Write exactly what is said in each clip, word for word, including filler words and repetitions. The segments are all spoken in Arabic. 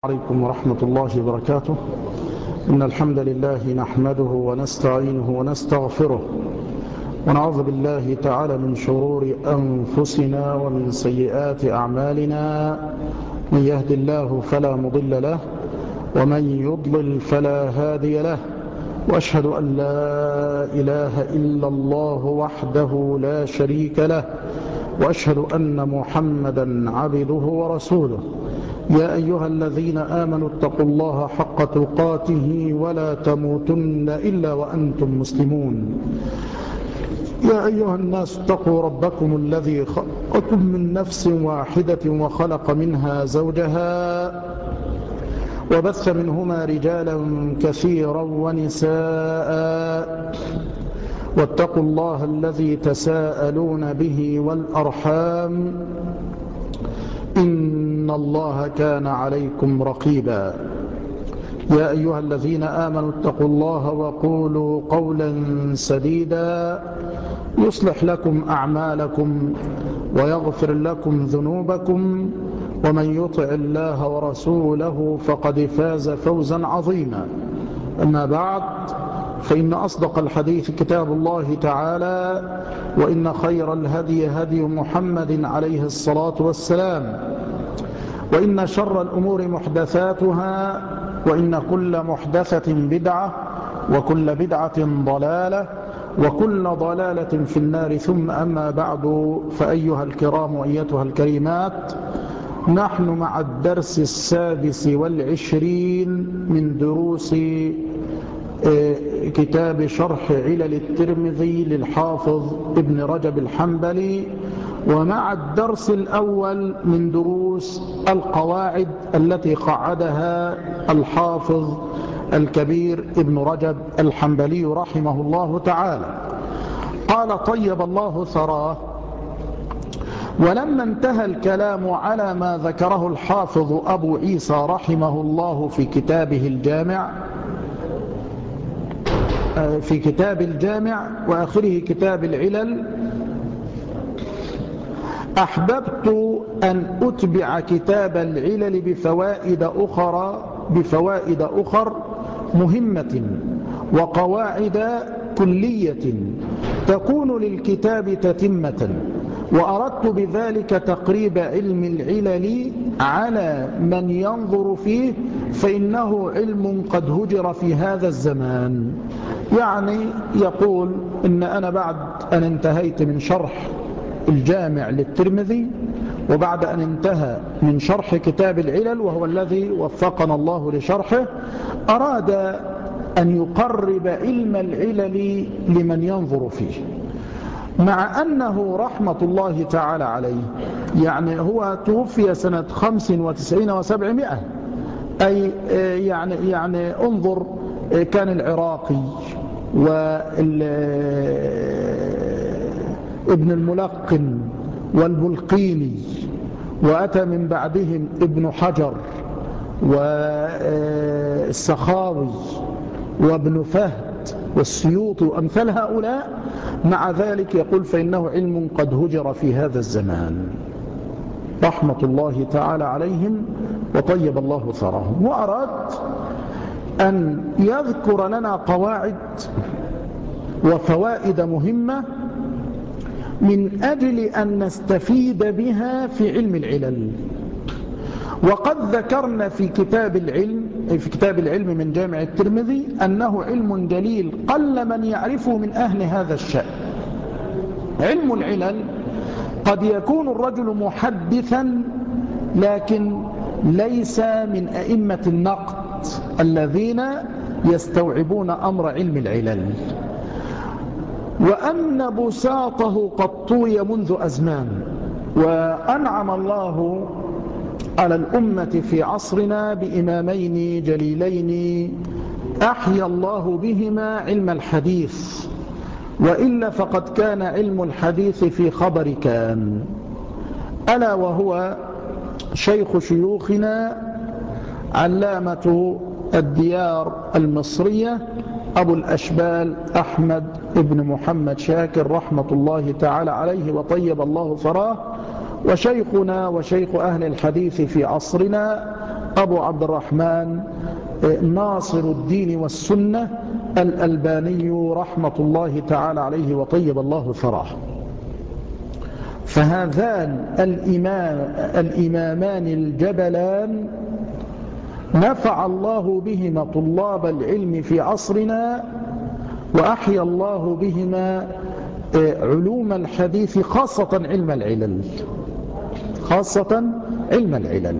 عليكم ورحمة الله وبركاته. إن الحمد لله نحمده ونستعينه ونستغفره ونعوذ بالله تعالى من شرور أنفسنا ومن سيئات أعمالنا. من يهد الله فلا مضل له ومن يضلل فلا هادي له، وأشهد أن لا إله إلا الله وحده لا شريك له، وأشهد أن محمدا عبده ورسوله. يا أيها الذين آمنوا اتقوا الله حق تقاته ولا تموتن إلا وأنتم مسلمون. يا أيها الناس اتقوا ربكم الذي خلقكم من نفس واحدة وخلق منها زوجها وبث منهما رجالا كثيرا ونساء، واتقوا الله الذي تساءلون به والأرحام إن الله كان عليكم رقيبا. يا أيها الذين آمنوا اتقوا الله وقولوا قولا سديدا يصلح لكم أعمالكم ويغفر لكم ذنوبكم، ومن يطع الله ورسوله فقد فاز فوزا عظيما. أما بعد، فإن أصدق الحديث كتاب الله تعالى، وإن خير الهدي هدي محمد عليه الصلاة والسلام، وإن شر الأمور محدثاتها، وإن كل محدثة بدعة، وكل بدعة ضلالة، وكل ضلالة في النار. ثم أما بعد، فأيها الكرام وأيتها الكريمات، نحن مع الدرس السادس والعشرين من دروس كتاب شرح علل الترمذي للحافظ ابن رجب الحنبلي، ومع الدرس الأول من دروس القواعد التي قعدها الحافظ الكبير ابن رجب الحنبلي رحمه الله تعالى. قال طيب الله ثراه: ولما انتهى الكلام على ما ذكره الحافظ أبو عيسى رحمه الله في كتابه الجامع في كتاب الجامع وآخره كتاب العلل، أحببت أن أتبع كتاب العلل بفوائد أخرى بفوائد أخر مهمة وقواعد كلية تكون للكتاب تتمة، وأردت بذلك تقريب علم العلل على من ينظر فيه، فإنه علم قد هجر في هذا الزمان. يعني يقول إن أنا بعد أن انتهيت من شرح الجامع للترمذي، وبعد أن انتهى من شرح كتاب العلل وهو الذي وفقنا الله لشرحه، أراد أن يقرب علم العلل لمن ينظر فيه، مع أنه رحمة الله تعالى عليه يعني هو توفي سنة خمس وتسعين وسبعمائة، أي يعني, يعني انظر، كان العراقي وابن الملقن والبلقيني، وأتى من بعدهم ابن حجر والسخاوي وابن فهد والسيوطي وأمثال هؤلاء. مع ذلك يقول فإنه علم قد هجر في هذا الزمان، رحمة الله تعالى عليهم وطيب الله ثراهم. وأراد أن يذكر لنا قواعد وفوائد مهمة من أجل أن نستفيد بها في علم العلل. وقد ذكرنا في كتاب العلم في كتاب العلم من جامع الترمذي أنه علم جليل قل من يعرفه من أهل هذا الشأن. علم العلل قد يكون الرجل محدثا لكن ليس من أئمة النقد الذين يستوعبون أمر علم العلل، وأن بساطه قد طوي منذ أزمان. وأنعم الله على الأمة في عصرنا بإمامين جليلين أحيا الله بهما علم الحديث، وإلا فقد كان علم الحديث في خبر كان، ألا وهو شيخ شيوخنا علامة الديار المصرية أبو الأشبال أحمد ابن محمد شاكر رحمة الله تعالى عليه وطيب الله ثراه، وشيخنا وشيخ أهل الحديث في عصرنا أبو عبد الرحمن ناصر الدين والسنة الألباني رحمة الله تعالى عليه وطيب الله ثراه. فهذان الإمام الإمامان الجبلان نفع الله بهما طلاب العلم في عصرنا، وأحيا الله بهما علوم الحديث، خاصة علم العلل، خاصة علم العلل.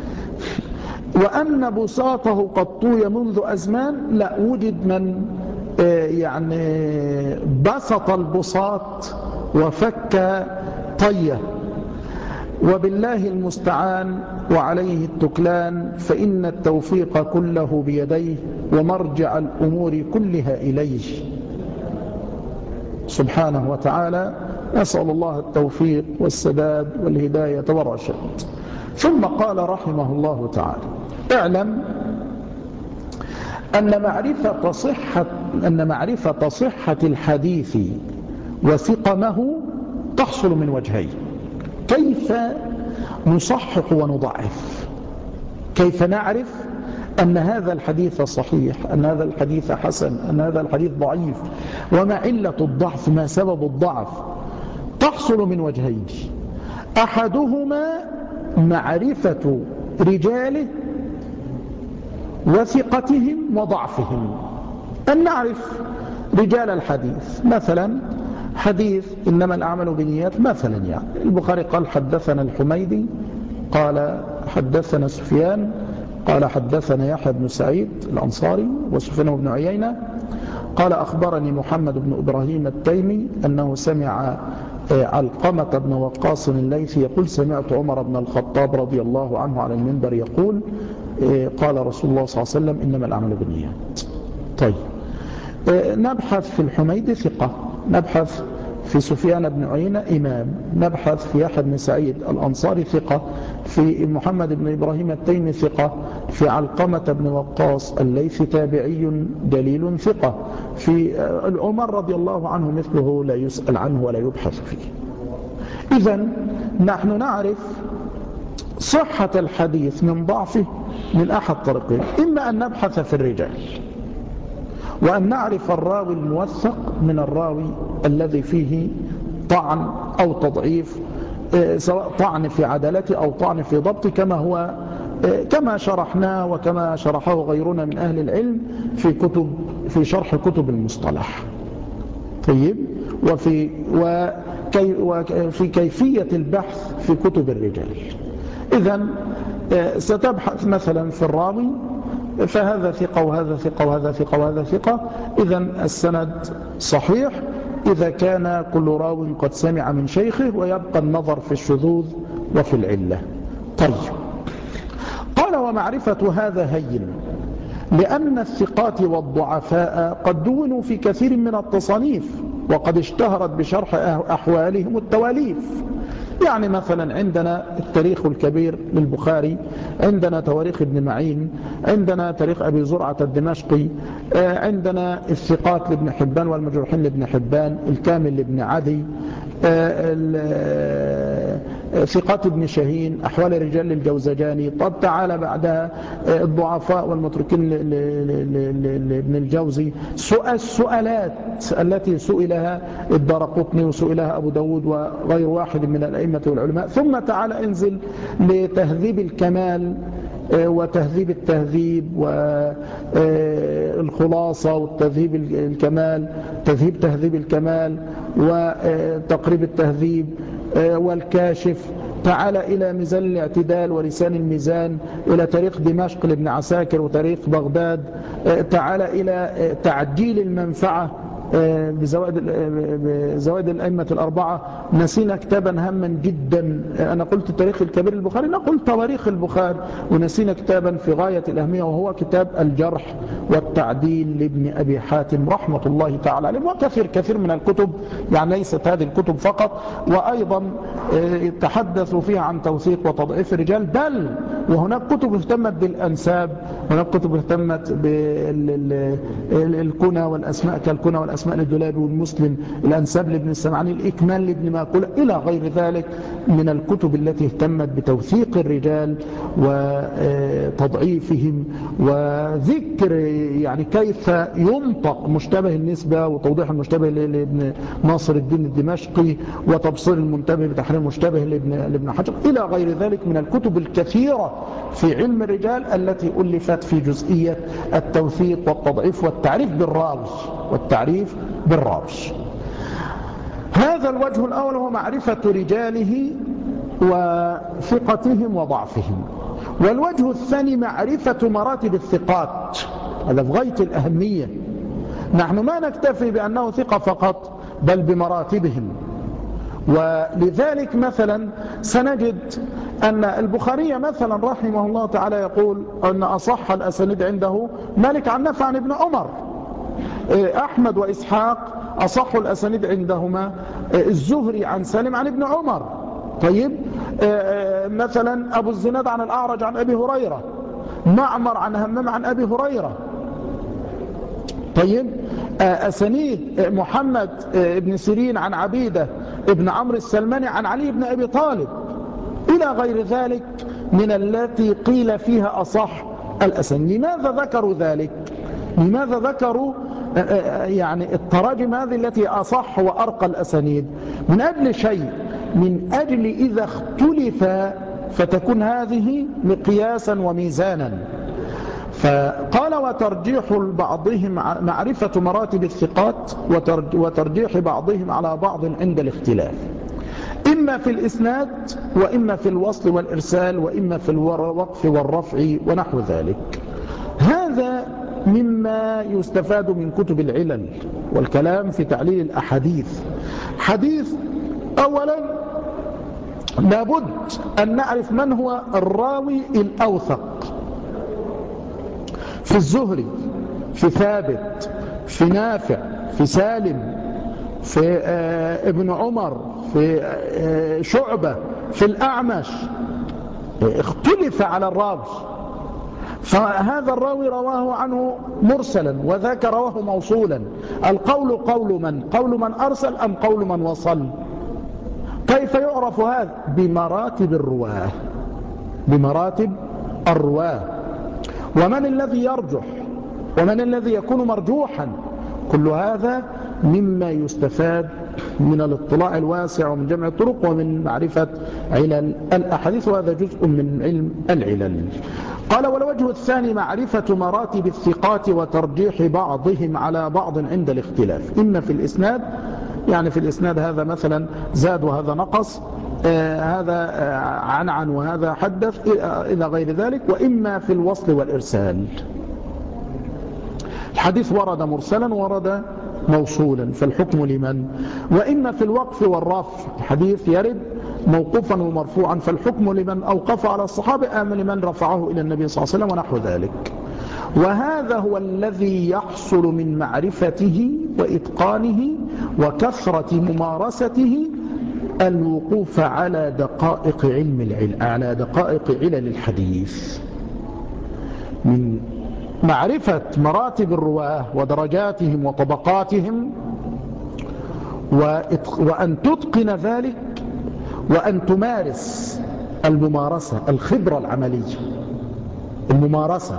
وأن بساطه قد طوي منذ أزمان، لا، وجد من يعني بسط البساط وفك طيه، وبالله المستعان وعليه التكلان، فإن التوفيق كله بيديه ومرجع الأمور كلها إليه سبحانه وتعالى. نسأل الله التوفيق والسداد والهداية والرشاد. ثم قال رحمه الله تعالى: اعلم أن معرفة صحة, أن معرفة صحة الحديث وثقمه تحصل من وجهين: كيف نصحح ونضعف، كيف نعرف أن هذا الحديث صحيح، أن هذا الحديث حسن، أن هذا الحديث ضعيف، وما علة الضعف، ما سبب الضعف. تحصل من وجهين: أحدهما معرفة رجاله وثقتهم وضعفهم، أن نعرف رجال الحديث. مثلا حديث إنما الأعمال بالنيات مثلا، يعني البخاري قال حدثنا الحميدي قال حدثنا سفيان قال حدثنا يحيى بن سعيد الأنصاري وسفيان بن عيينة قال أخبرني محمد بن إبراهيم التيمي أنه سمع علقمة بن وقاص الليثي يقول سمعت عمر بن الخطاب رضي الله عنه على المنبر يقول قال رسول الله صلى الله عليه وسلم إنما الأعمال بالنيات. طيب، نبحث في الحميدي ثقة، نبحث في سفيان بن عيينة إمام، نبحث في يحيى بن سعيد الأنصاري ثقة، في محمد بن إبراهيم التيمي ثقة، في علقمة بن وقاص الليثي تابعي جليل ثقة، في عمر رضي الله عنه مثله لا يسأل عنه ولا يبحث فيه. إذن نحن نعرف صحة الحديث من ضعفه من أحد طريقين: إما أن نبحث في الرجال، وأن نعرف الراوي الموثق من الراوي الذي فيه طعن أو تضعيف، سواء طعن في عدالته أو طعن في ضبطه، كما هو كما شرحناه وكما شرحه غيرنا من أهل العلم في كتب في شرح كتب المصطلح. طيب، وفي وكي وفي كيفية البحث في كتب الرجال. إذن ستبحث مثلا في الراوي، فهذا ثقة وهذا ثقة وهذا ثقة وهذا ثقة، إذن السند صحيح إذا كان كل راو قد سمع من شيخه، ويبقى النظر في الشذوذ وفي العلة. طيب، قال ومعرفة هذا هين، لأن الثقات والضعفاء قد دونوا في كثير من التصانيف، وقد اشتهرت بشرح أحوالهم التواليف. يعني مثلا عندنا التاريخ الكبير للبخاري، عندنا تواريخ ابن معين، عندنا تاريخ أبي زرعة الدمشقي، عندنا الثقات لابن حبان والمجروحين لابن حبان، الكامل لابن عدي، ثقات ابن شاهين، أحوال الرجال للجوزجاني. طب تعالى بعدها الضعفاء والمتركين لابن الجوزي، السؤالات التي سئلها الدارقطني وسئلها أبو داود وغير واحد من الأئمة والعلماء. ثم تعالى انزل لتهذيب الكمال وتهذيب التهذيب والخلاصة والتهذيب الكمال، تهذيب تهذيب الكمال وتقريب التهذيب والكاشف. تعال إلى ميزان الاعتدال ولسان الميزان، إلى تاريخ دمشق لابن عساكر وتاريخ بغداد. تعال إلى تعجيل المنفعة بزوائد بزوائد الأئمة الأربعة. نسينا كتابا هاما جدا، أنا قلت التاريخ الكبير للبخاري، أنا قلت تواريخ البخاري، ونسينا كتابا في غاية الأهمية وهو كتاب الجرح والتعديل لابن أبي حاتم رحمة الله تعالى عليه. وكثير كثير من الكتب، يعني ليست هذه الكتب فقط، وأيضا تحدثوا فيها عن توثيق وتضعيف الرجال، بل وهناك كتب اهتمت بالأنساب هناك كتب اهتمت بالكنى والأسماء كالكنى والأسماء للدولابي والمسلم، الأنساب لابن السمعاني، الإكمال لابن ماقولة، إلى غير ذلك من الكتب التي اهتمت بتوثيق الرجال وتضعيفهم وذكر يعني كيف ينطق مشتبه النسبة وتوضيح المشتبه لابن ناصر الدين الدمشقي وتبصير المنتبه بتحرير المشتبه لابن حجر، إلى غير ذلك من الكتب الكثيرة في علم الرجال التي ألفت في جزئية التوثيق والتضعيف والتعريف بالراوي والتعريف بالراوي. هذا الوجه الأول هو معرفة رجاله وثقتهم وضعفهم. والوجه الثاني معرفة مراتب الثقات، هذا في غاية الأهمية. نحن ما نكتفي بأنه ثقة فقط بل بمراتبهم. ولذلك مثلا سنجد أن البخاري مثلا رحمه الله تعالى يقول أن أصح الأسانيد عنده مالك عن نافع عن ابن عمر. أحمد وإسحاق أصح الأسانيد عندهما الزهري عن سالم عن ابن عمر. طيب مثلا أبو الزناد عن الأعرج عن أبي هريرة، معمر عن همام عن أبي هريرة. طيب أسانيد محمد بن سيرين عن عبيدة ابن عمرو السلماني عن علي بن أبي طالب، إلى غير ذلك من التي قيل فيها أصح الأسانيد. لماذا ذكروا ذلك؟ لماذا ذكروا يعني التراجم هذه التي أصح وأرقى الأسانيد؟ من أجل شيء، من أجل إذا اختلف فتكون هذه مقياسا وميزانا. فقال وترجيح بعضهم معرفة مراتب الثقات وترجيح بعضهم على بعض عند الاختلاف، إما في الإسناد وإما في الوصل والإرسال وإما في الوقف والرفع ونحو ذلك. هذا مما يستفاد من كتب العلل والكلام في تعليل الأحاديث. حديث أولا لابد أن نعرف من هو الراوي الأوثق في الزهري، في ثابت، في نافع، في سالم، في ابن عمر، في شعبة، في الأعمش. اختلف على الراوي، فهذا الراوي رواه عنه مرسلا وذاك رواه موصولا. القول قول من؟ قول من أرسل أم قول من وصل؟ كيف يعرف هذا؟ بمراتب الرواه، بمراتب الرواه. ومن الذي يرجح ومن الذي يكون مرجوحا؟ كل هذا مما يستفاد من الاطلاع الواسع ومن جمع الطرق ومن معرفة علل الأحاديث، وهذا جزء من علم العلل. قال والوجه الثاني معرفة مراتب الثقات وترجيح بعضهم على بعض عند الاختلاف، إما في الإسناد، يعني في الإسناد هذا مثلا زاد وهذا نقص، آه هذا آه عنعن وهذا حدث إلى غير ذلك، وإما في الوصل والإرسال. الحديث ورد مرسلا ورد موصولا فالحكم لمن؟ وإما في الوقف والرفع، الحديث يرد موقوفا ومرفوعا فالحكم لمن أوقف على الصحابة أم لمن رفعه إلى النبي صلى الله عليه وسلم ونحو ذلك. وهذا هو الذي يحصل من معرفته وإتقانه وكثرة ممارسته الوقوف على دقائق علم العلم، على دقائق علل الحديث، من معرفة مراتب الرواه ودرجاتهم وطبقاتهم، وأن تتقن ذلك وأن تمارس الممارسة، الخبرة العملية، الممارسة.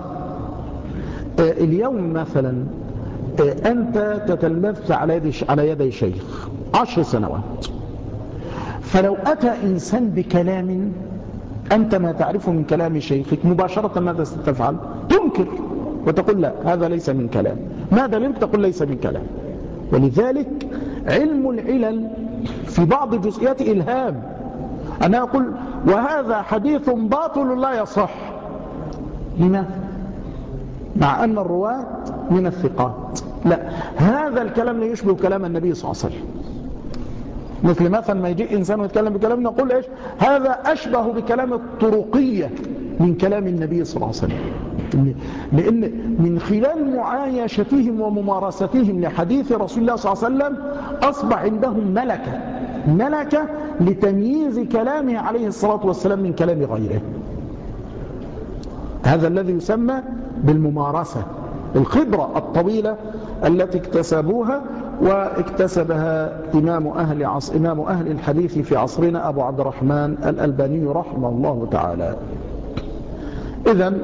اليوم مثلا أنت تتلمذ على يد على يدي شيخ عشر سنوات، فلو أتى إنسان بكلام أنت ما تعرفه من كلام شيخك مباشرة ماذا ستفعل؟ تنكر وتقول لا هذا ليس من كلام. ما دليلك؟ تقول ليس من كلام. ولذلك علم العلل في بعض جزئيات إلهام. أنا أقول وهذا حديث باطل لا يصح. لماذا؟ مع أن الرواة من الثقات. لا، هذا الكلام لا يشبه كلام النبي صلى الله عليه وسلم. مثل مثلا ما يجي إنسان ويتكلم بكلام نقول إيش؟ هذا أشبه بكلام الطرقية من كلام النبي صلى الله عليه وسلم. لأن من خلال معايشتهم وممارستهم لحديث رسول الله صلى الله عليه وسلم أصبح عندهم ملكة ملكة لتمييز كلامه عليه الصلاة والسلام من كلام غيره. هذا الذي يسمى بالممارسة، الخبرة الطويلة التي اكتسبوها واكتسبها إمام أهل, عصر إمام أهل الحديث في عصرنا أبو عبد الرحمن الألباني رحمه الله تعالى. إذن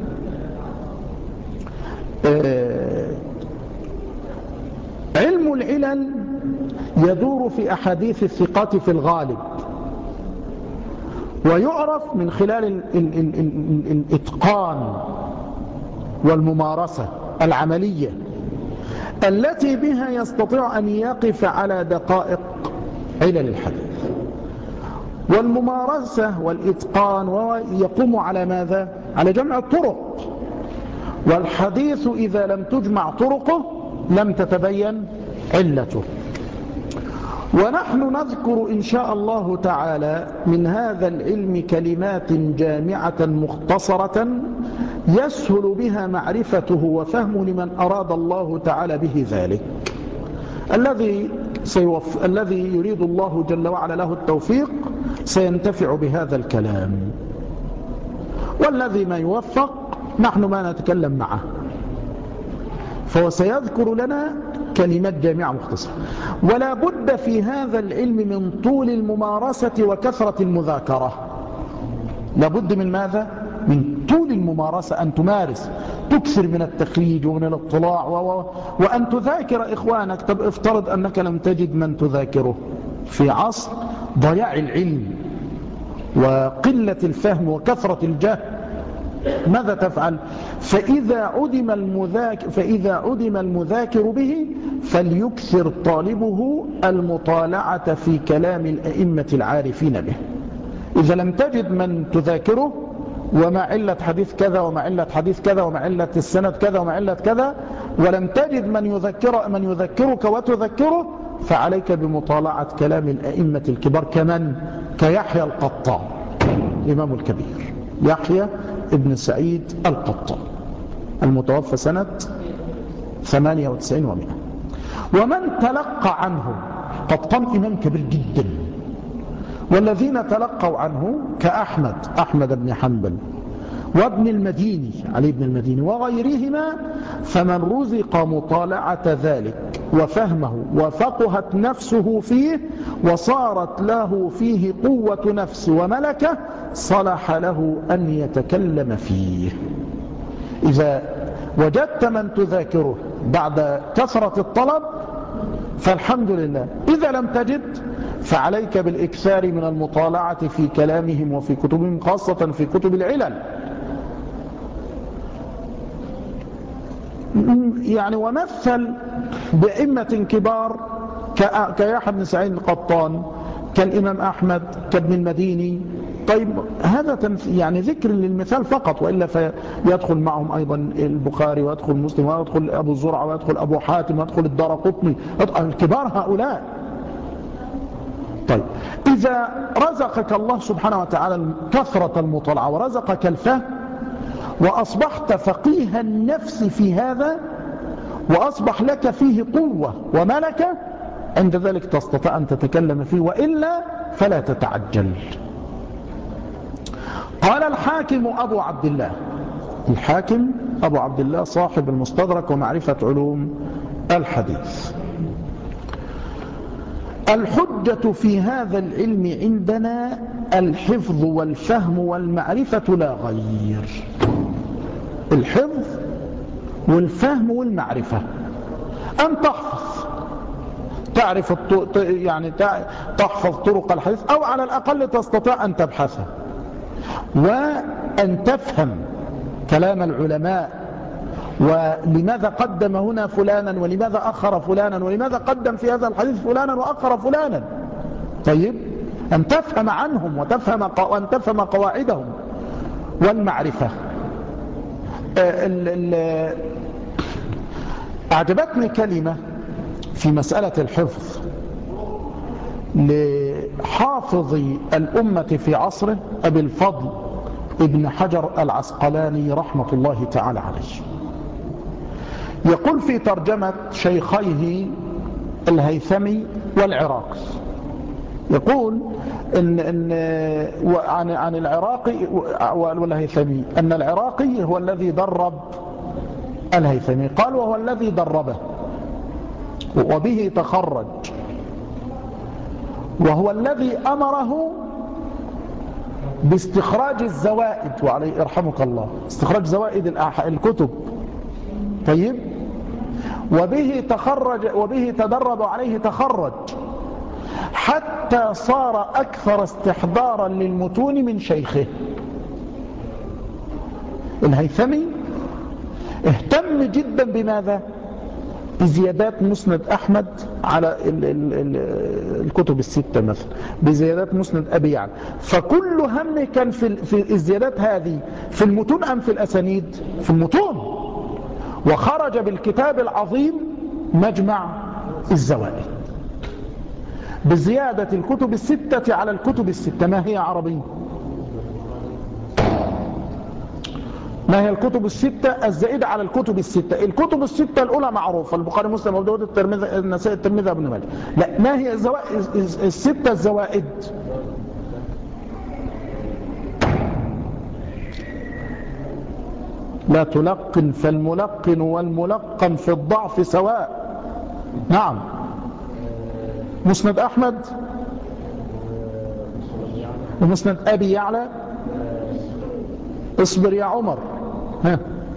آه علم العلل يدور في أحاديث الثقات في الغالب، ويعرف من خلال ال ال ال ال الإتقان والممارسة العملية التي بها يستطيع أن يقف على دقائق علل الحديث. والممارسة والإتقان يقوم على ماذا؟ على جمع الطرق، والحديث إذا لم تجمع طرقه لم تتبين علته. ونحن نذكر إن شاء الله تعالى من هذا العلم كلمات جامعة مختصرة يسهل بها معرفته وفهمه لمن أراد الله تعالى به ذلك، الذي سيوف... الذي يريد الله جل وعلا له التوفيق سينتفع بهذا الكلام، والذي ما يوفق نحن ما نتكلم معه، فهو سيذكر لنا كلمات جامعة مختصرة. ولا بد في هذا العلم من طول الممارسة وكثرة المذاكرة. لا بد من ماذا؟ من طول الممارسة، أن تمارس، تكثر من التخريج ومن الاطلاع و... و... وأن تذاكر إخوانك. طب افترض أنك لم تجد من تذاكره في عصر ضياع العلم وقلة الفهم وكثرة الجهل، ماذا تفعل؟ فإذا عدم المذاكر, فإذا عدم المذاكر به فليكثر طالبه المطالعة في كلام الأئمة العارفين به. إذا لم تجد من تذاكره وما علة حديث كذا وما علة حديث كذا وما علة السند كذا وما علة كذا، ولم تجد من يذكر من يذكرك وتذكره، فعليك بمطالعة كلام الأئمة الكبار، كمن كيحيى القطان الإمام الكبير يحيى ابن سعيد القطان المتوفى سنة ثمانية وتسعين ومئة. ومن تلقى عنه، قطان إمام كبير جدا، والذين تلقوا عنه كأحمد أحمد بن حنبل وابن المديني علي بن المديني وغيرهما، فمن رزق مطالعة ذلك وفهمه وفقهت نفسه فيه وصارت له فيه قوة نفس وملكة، صلح له أن يتكلم فيه. إذا وجدت من تذاكره بعد كثرة الطلب فالحمد لله، إذا لم تجد فعليك بالإكثار من المطالعة في كلامهم وفي كتبهم، خاصة في كتب العلل. يعني ومثل بأئمة كبار كيحيى بن سعيد القطان، كالإمام أحمد، كابن المديني. طيب هذا يعني ذكر للمثال فقط، وإلا فيدخل معهم أيضا البخاري ويدخل مسلم ويدخل أبو زرعة ويدخل أبو حاتم ويدخل الدارقطني، الكبار هؤلاء. طيب إذا رزقك الله سبحانه وتعالى كثرة المطالعة ورزقك الفهم وأصبحت فقيه النفس في هذا وأصبح لك فيه قوة وملكة، عند ذلك تستطيع أن تتكلم فيه، وإلا فلا تتعجل. قال الحاكم أبو عبد الله، الحاكم أبو عبد الله صاحب المستدرك ومعرفة علوم الحديث: الحجة في هذا العلم عندنا الحفظ والفهم والمعرفة لا غير. الحفظ والفهم والمعرفة، أن تحفظ، تعرف يعني تحفظ طرق الحديث، أو على الأقل تستطيع أن تبحثها، وأن تفهم كلام العلماء، ولماذا قدم هنا فلانا ولماذا أخر فلانا ولماذا قدم في هذا الحديث فلانا وأخر فلانا. طيب أن تفهم عنهم وتفهم وأن تفهم قواعدهم والمعرفة. أعجبتني كلمة في مسألة الحفظ لحافظ الأمة في عصره أبي الفضل ابن حجر العسقلاني رحمة الله تعالى عليه. يقول في ترجمة شيخيه الهيثمي والعراقي، يقول: إن إن عن عن العراقي والهيثمي أن العراقي هو الذي درب الهيثمي، قال وهو الذي دربه وبه تخرج، وهو الذي أمره باستخراج الزوائد، وعليه يرحمك الله، استخراج زوائد الكتب. طيب، وبه تخرج وبه تدرب وعليه تخرج، حتى صار أكثر استحضارا للمتون من شيخه. الهيثمي اهتم جدا بماذا؟ بزيادات مسند أحمد على ال ال ال الكتب الستة مثلا، بزيادات مسند أبي يعلى، فكل هم كان في, في الزيادات هذه في المتون أم في الأسانيد؟ في المتون. وخرج بالكتاب العظيم مجمع الزوائد بزيادة الكتب الستة على الكتب الستة. ما هي عربي؟ ما هي الكتب الستة الزائدة على الكتب الستة؟ الكتب الستة الأولى معروفة، البخاري مسلم أبو داود الترمذي النسائي الترمذي ابن ماجه. لا، ما هي الزوائد الستة الزوائد؟ لا تلقن فالملقن والملقن في الضعف سواء. نعم. مسند أحمد ومسند أبي يعلى. اصبر يا عمر. ها.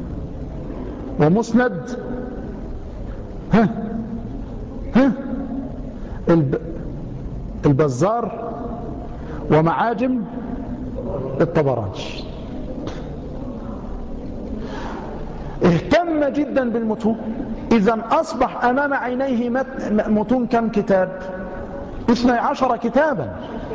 ومسند ها ها الب... البزار ومعاجم الطبراني. اهتم جدا بالمتون. إذن أصبح أمام عينيه متون كم كتاب؟ اثني عشر كتابا.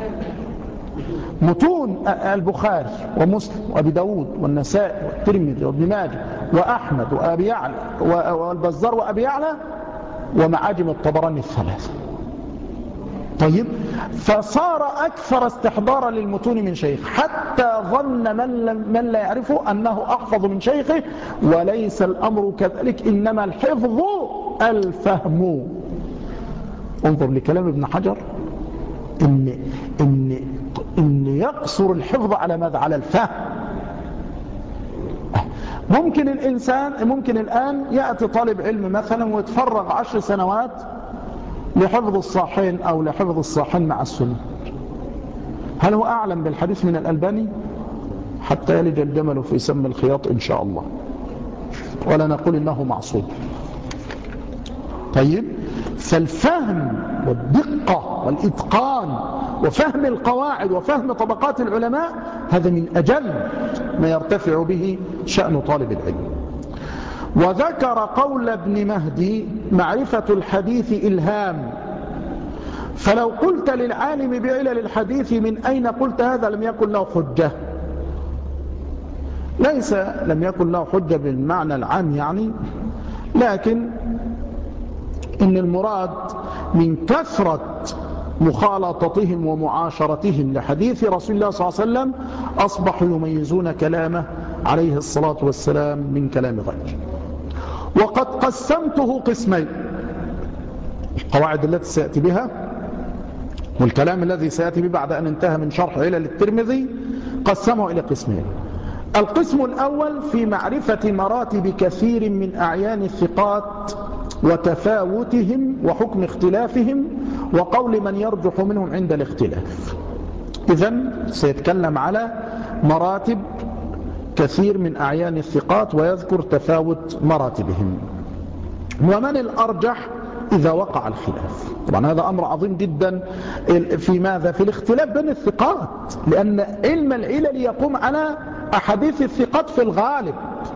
متون البخاري ومسلم وابي داود والنسائي والترمذي وابن ماجه وأحمد وأبي يعلى والبزار وأبي يعلى ومعاجم الطبراني الثلاثة. طيب، فصار أكثر استحضارا للمتون من شيخ، حتى ظن من, من لا يعرفه أنه أحفظ من شيخه، وليس الأمر كذلك، إنما الحفظ الفهم. انظر لكلام ابن حجر، إن, إن, إن يقصر الحفظ على ماذا؟ على الفهم. ممكن الإنسان ممكن الآن يأتي طالب علم مثلا ويتفرغ عشر سنوات لحفظ الصحيحين أو لحفظ الصحيحين مع السنة. هل هو أعلم بالحديث من الألباني؟ حتى يلج الجمل في سم الخياط إن شاء الله، ولا نقول إنه معصوم. طيب، فالفهم والدقة والإتقان وفهم القواعد وفهم طبقات العلماء هذا من أجل ما يرتفع به شأن طالب العلم. وذكر قول ابن مهدي: معرفة الحديث إلهام، فلو قلت للعالم بعلل الحديث من أين قلت هذا لم يكن له حجة. ليس لم يكن له حجة بالمعنى العام يعني، لكن إن المراد من كثرة مخالطتهم ومعاشرتهم لحديث رسول الله صلى الله عليه وسلم أصبحوا يميزون كلامه عليه الصلاة والسلام من كلام غيره. وقد قسمته قسمين، القواعد التي سيأتي بها والكلام الذي سيأتي به بعد أن انتهى من شرح علل الترمذي قسمه إلى قسمين. القسم الأول في معرفة مراتب كثير من أعيان الثقات وتفاوتهم وحكم اختلافهم وقول من يرجح منهم عند الاختلاف. إذن سيتكلم على مراتب كثير من أعيان الثقات ويذكر تفاوت مراتبهم ومن الأرجح إذا وقع الخلاف. طبعا هذا أمر عظيم جدا في ماذا؟ في الاختلاف بين الثقات، لأن علم العلل يقوم على أحاديث الثقات في الغالب.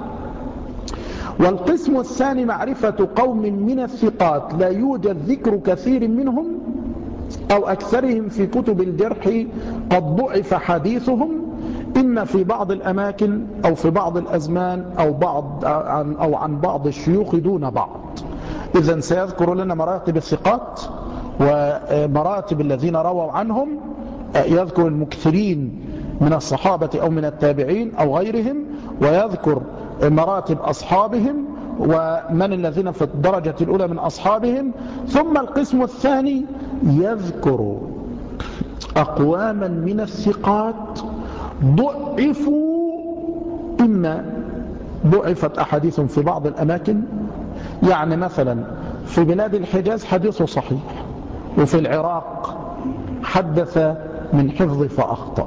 والقسم الثاني معرفة قوم من الثقات لا يوجد ذكر كثير منهم أو أكثرهم في كتب الجرح قد ضعف حديثهم، إما في بعض الأماكن أو في بعض الأزمان أو, بعض عن أو عن بعض الشيوخ دون بعض. إذن سيذكر لنا مراتب الثقات ومراتب الذين رووا عنهم، يذكر المكثرين من الصحابة أو من التابعين أو غيرهم، ويذكر مراتب أصحابهم ومن الذين في الدرجة الأولى من أصحابهم. ثم القسم الثاني يذكر أقواما من الثقات ضعفوا، إما ضعفت أحاديث في بعض الأماكن، يعني مثلا في بلاد الحجاز حديثه صحيح، وفي العراق حدث من حفظ فأخطأ.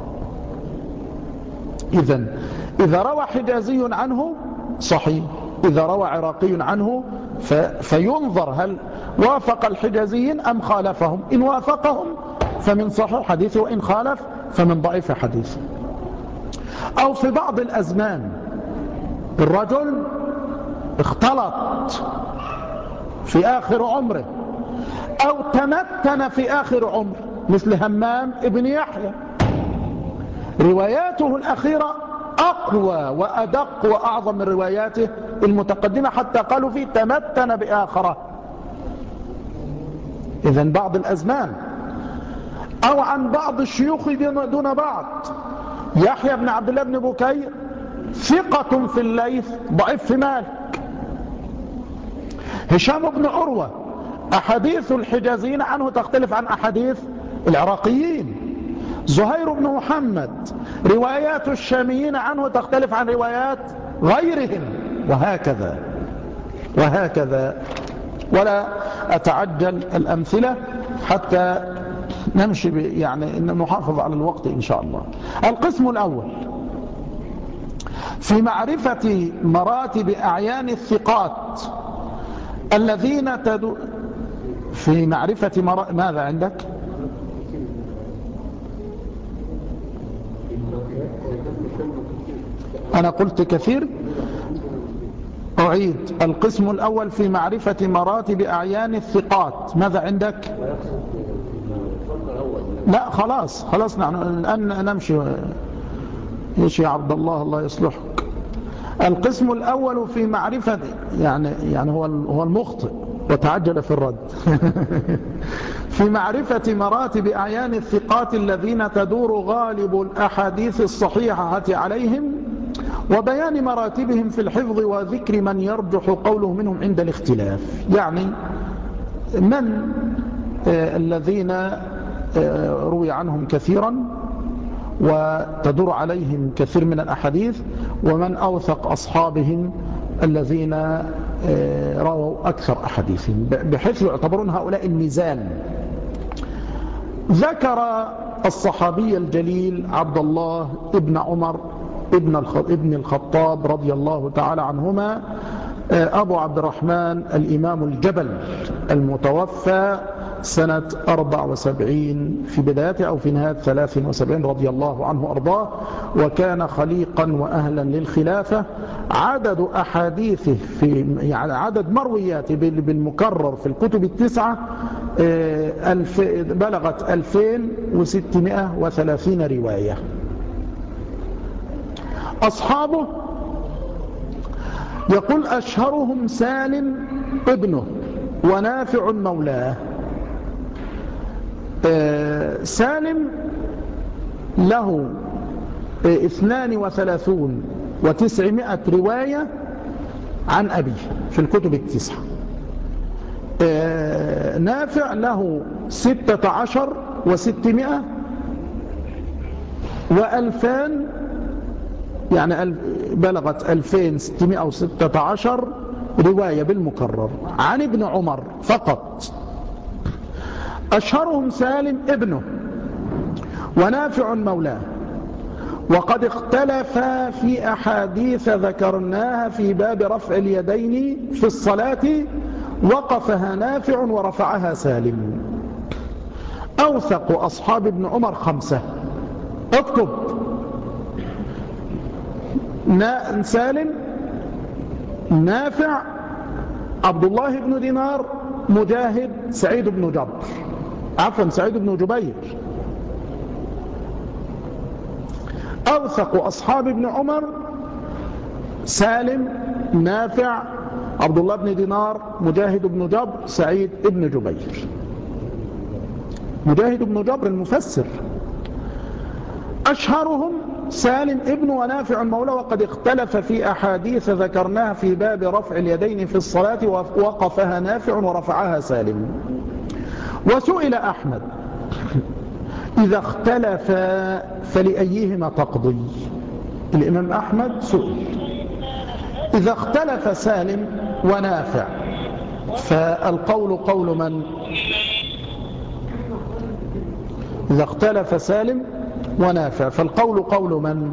إذن إذا روى حجازي عنه صحيح، إذا روى عراقي عنه فينظر هل وافق الحجازيين أم خالفهم. إن وافقهم فمن صحيح حديثه، وإن خالف فمن ضعيف حديثه. أو في بعض الأزمان الرجل اختلط في آخر عمره أو تمتن في آخر عمره، مثل همام ابن يحيى، رواياته الأخيرة أقوى وأدق وأعظم من رواياته المتقدمة، حتى قالوا فيه تمتن بآخره. إذن بعض الأزمان. أو عن بعض الشيوخ دون بعض، يحيى بن عبد الله بن بكير ثقة في الليث ضعيف في مالك. هشام بن عروة أحاديث الحجازيين عنه تختلف عن أحاديث العراقيين. زهير بن محمد روايات الشاميين عنه تختلف عن روايات غيرهم، وهكذا وهكذا. ولا أتعجل الأمثلة حتى نمشي يعني نحافظ على الوقت إن شاء الله. القسم الأول في معرفة مراتب أعيان الثقات الذين تدو في معرفة مر... ماذا عندك؟ أنا قلت كثير، أعيد. القسم الأول في معرفة مراتب أعيان الثقات، ماذا عندك؟ لا خلاص خلاص نحن الآن نمشي. ايش يا عبد الله، الله يصلحك. القسم الأول في معرفة، يعني يعني هو هو المخطئ وتعجل في الرد. في معرفة مراتب أعيان الثقات الذين تدور غالب الأحاديث الصحيحة عليهم، وبيان مراتبهم في الحفظ، وذكر من يرجح قوله منهم عند الاختلاف. يعني من آه الذين آه روي عنهم كثيرا وتدور عليهم كثير من الأحاديث، ومن أوثق أصحابهم الذين آه رووا أكثر أحاديثهم، بحيث يعتبرون هؤلاء الميزان. ذكر الصحابي الجليل عبد الله ابن عمر ابن الخطاب رضي الله تعالى عنهما، أبو عبد الرحمن الإمام الجبل المتوفى سنة أربع وسبعين في بدايته أو في نهاية ثلاث وسبعين رضي الله عنه أرضاه، وكان خليقا وأهلا للخلافة. عدد أحاديثه في يعني عدد مروياته بالمكرر في الكتب التسعة ألف بلغت ألفين وستمائة وثلاثين رواية. أصحابه يقول أشهرهم سالم ابنه ونافع مولاه. سالم له اثنان وثلاثون وتسعمائة رواية عن أبيه في الكتب التسعة. نافع له ستة عشر وستمائة وألفان، يعني بلغت ألفين وستمائة وستة عشر رواية بالمكرر عن ابن عمر فقط. أشهرهم سالم ابنه ونافع مولاه، وقد اختلف في أحاديث ذكرناها في باب رفع اليدين في الصلاة، وقفها نافع ورفعها سالم. أوثق أصحاب ابن عمر خمسة، اكتب: سالم، نافع، عبد الله بن دينار، مجاهد، سعيد بن جبر، عفوا سعيد بن جبير. أوثق أصحاب ابن عمر سالم، نافع، عبد الله بن دينار، مجاهد بن جبر، سعيد بن جبير. مجاهد بن جبر المفسر. أشهرهم سالم ابن ونافع مولى، وقد اختلف في أحاديث ذكرناها في باب رفع اليدين في الصلاة، ووقفها نافع ورفعها سالم. وسئل أحمد إذا اختلف فلأيهما تقضي؟ الإمام أحمد سئل إذا اختلف سالم ونافع فالقول قول من؟ إذا اختلف سالم ونافع فالقول قول من؟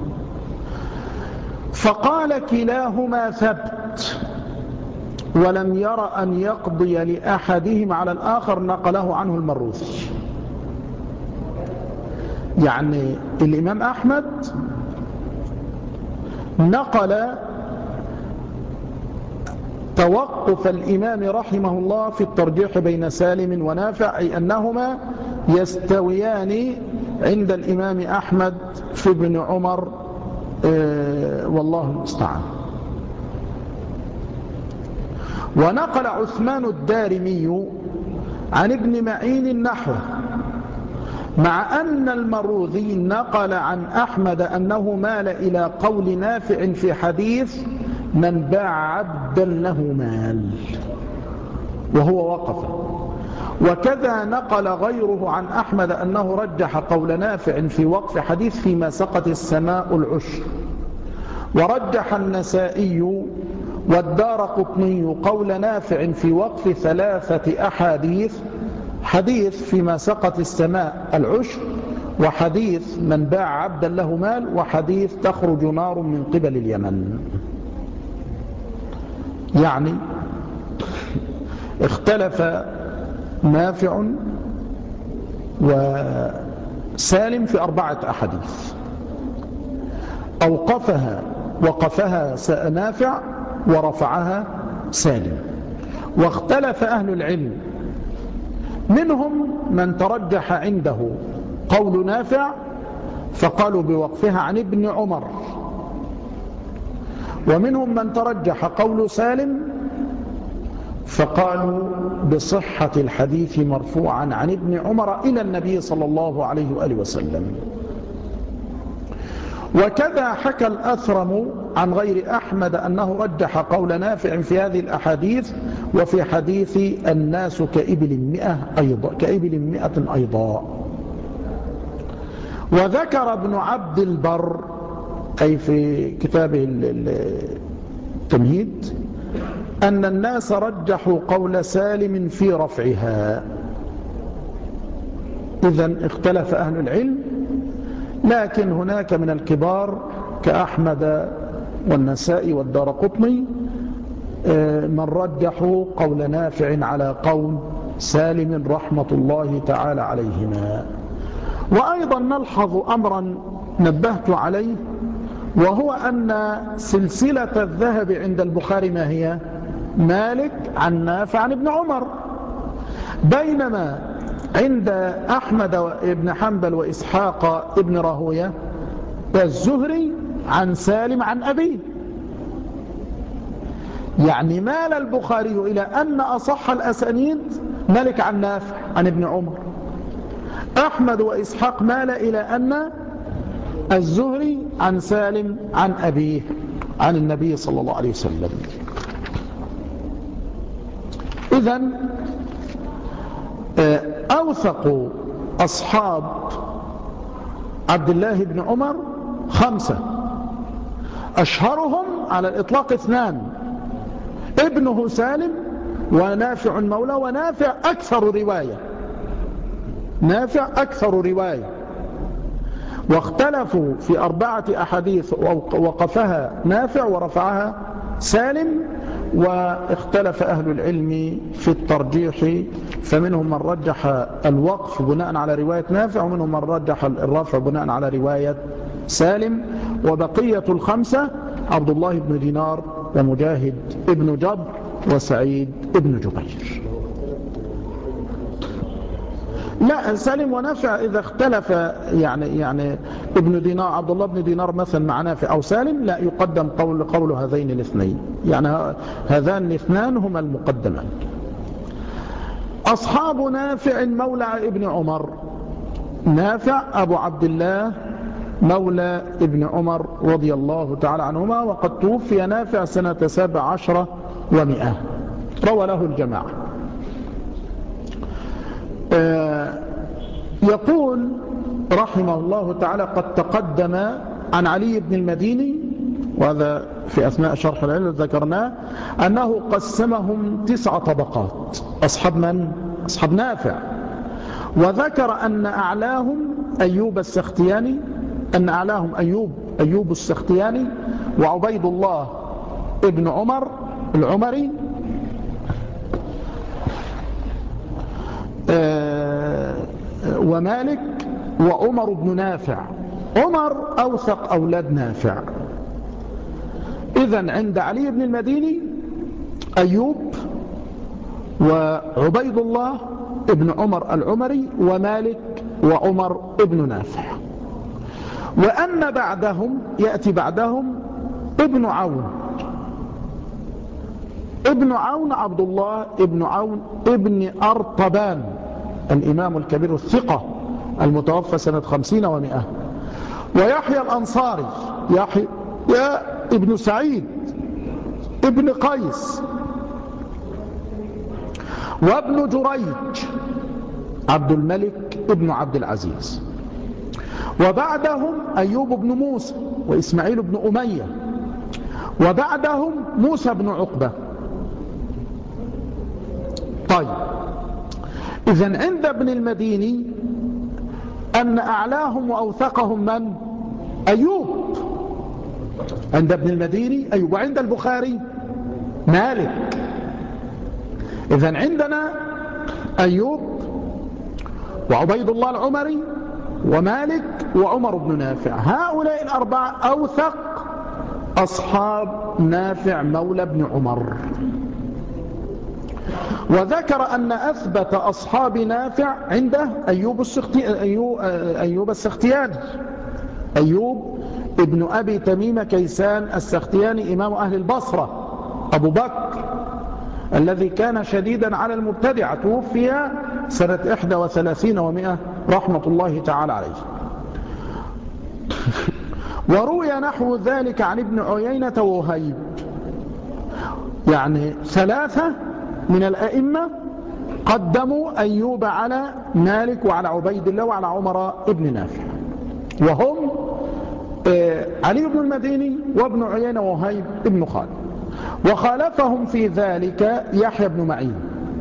فقال كلاهما ثبت ولم ير أن يقضي لأحدهم على الآخر، نقله عنه المروذي. يعني الإمام أحمد نقل توقف الإمام رحمه الله في الترجيح بين سالم ونافع، أي أنهما يستويان عند الإمام أحمد في ابن عمر، آه والله المستعان. ونقل عثمان الدارمي عن ابن معين نحوه، مع أن المروذي نقل عن أحمد أنه مال إلى قول نافع في حديث من باع عبدا له مال، وهو وقف. وكذا نقل غيره عن أحمد أنه رجح قول نافع في وقف حديث فيما سقط السماء العشر. ورجح النسائي والدارقطني قول نافع في وقف ثلاثة أحاديث، حديث فيما سقط السماء العشر، وحديث من باع عبدا له مال، وحديث تخرج نار من قبل اليمن. يعني اختلف نافع وسالم في أربعة أحاديث، أوقفها وقفها نافع ورفعها سالم. واختلف أهل العلم، منهم من ترجح عنده قول نافع فقالوا بوقفها عن ابن عمر، ومنهم من ترجح قول سالم فقالوا بصحة الحديث مرفوعا عن ابن عمر إلى النبي صلى الله عليه وآله وسلم. وكذا حكى الأثرم عن غير أحمد أنه رجح قول نافع في هذه الأحاديث وفي حديث الناس كإبل مئة أيضا كإبل مئة أيضا. وذكر ابن عبد البر أي في كتابه التمهيد أن الناس رجحوا قول سالم في رفعها. إذن اختلف أهل العلم، لكن هناك من الكبار كأحمد والنسائي والدارقطني من رجحوا قول نافع على قول سالم رحمة الله تعالى عليهما. وأيضا نلحظ أمرا نبهت عليه، وهو أن سلسلة الذهب عند البخاري ما هي؟ مالك عن نافع عن ابن عمر، بينما عند أحمد وابن حنبل وإسحاق ابن راهوية الزهري عن سالم عن أبيه. يعني مال البخاري إلى أن أصح الأسانيد مالك عن نافع عن ابن عمر، أحمد وإسحاق مال إلى أن الزهري عن سالم عن أبيه عن النبي صلى الله عليه وسلم. إذن أوثق أصحاب عبد الله بن عمر خمسة، أشهرهم على الإطلاق اثنان، ابنه سالم ونافع مولى، ونافع أكثر رواية، نافع أكثر رواية. واختلفوا في أربعة أحاديث وقفها نافع ورفعها سالم، واختلف أهل العلم في الترجيح، فمنهم من رجح الوقف بناء على رواية نافع، ومنهم من رجح الرفع بناء على رواية سالم. وبقية الخمسة عبد الله بن دينار ومجاهد ابن جبر وسعيد ابن جبير. لا، سالم ونافع إذا اختلف يعني يعني ابن دينار عبد الله بن دينار مثلا مع نافع أو سالم، لا يقدم قول قول هذين الاثنين، يعني هذان الاثنان هما المقدمان. أصحاب نافع مولى ابن عمر، نافع أبو عبد الله مولى ابن عمر رضي الله تعالى عنهما، وقد توفي نافع سنة سبع عشرة ومئة، روى له الجماعة. يقول رحمه الله تعالى: قد تقدم عن علي بن المديني، وهذا في أثناء شرح العلم ذكرناه، أنه قسمهم تسع طبقات. أصحاب من؟ أصحاب نافع. وذكر أن أعلاهم أيوب السختياني، أن أعلاهم أيوب أيوب السختياني وعبيد الله ابن عمر العمري ومالك وعمر بن نافع. عمر أوثق أولاد نافع. إذن عند علي بن المديني أيوب وعبيد الله ابن عمر العمري ومالك وعمر ابن نافع. وأن بعدهم يأتي بعدهم ابن عون ابن عون عبد الله ابن عون ابن أرطبان الإمام الكبير الثقة المتوفى سنة خمسين ومئة. ويحيى الأنصاري يحيى ابن سعيد ابن قيس وابن جريج عبد الملك ابن عبد العزيز. وبعدهم أيوب بن موسى وإسماعيل بن أمية. وبعدهم موسى بن عقبة. طيب، إذن عند ابن المديني أن أعلاهم وأوثقهم من؟ أيوب عند ابن المديني أيوب. وعند البخاري مالك. إذن عندنا أيوب وعبيد الله العمري ومالك وعمر بن نافع. هؤلاء الأربعة أوثق أصحاب نافع مولى بن عمر. وذكر أن أثبت أصحاب نافع عنده أيوب السختي أيوب, أيوب السختياني أيوب ابن أبي تميم كيسان السختياني إمام أهل البصرة أبو بكر الذي كان شديدا على المبتدعة، توفي سنة إحدى وثلاثين ومئة رحمة الله تعالى عليه. وروي نحو ذلك عن ابن عيينة ووهيب، يعني ثلاثة من الأئمة قدموا أيوب على مالك وعلى عبيد الله وعلى عمر ابن نافع، وهم علي بن المديني وابن عيينة ووهيب ابن خالد. وخالفهم في ذلك يحيى بن معين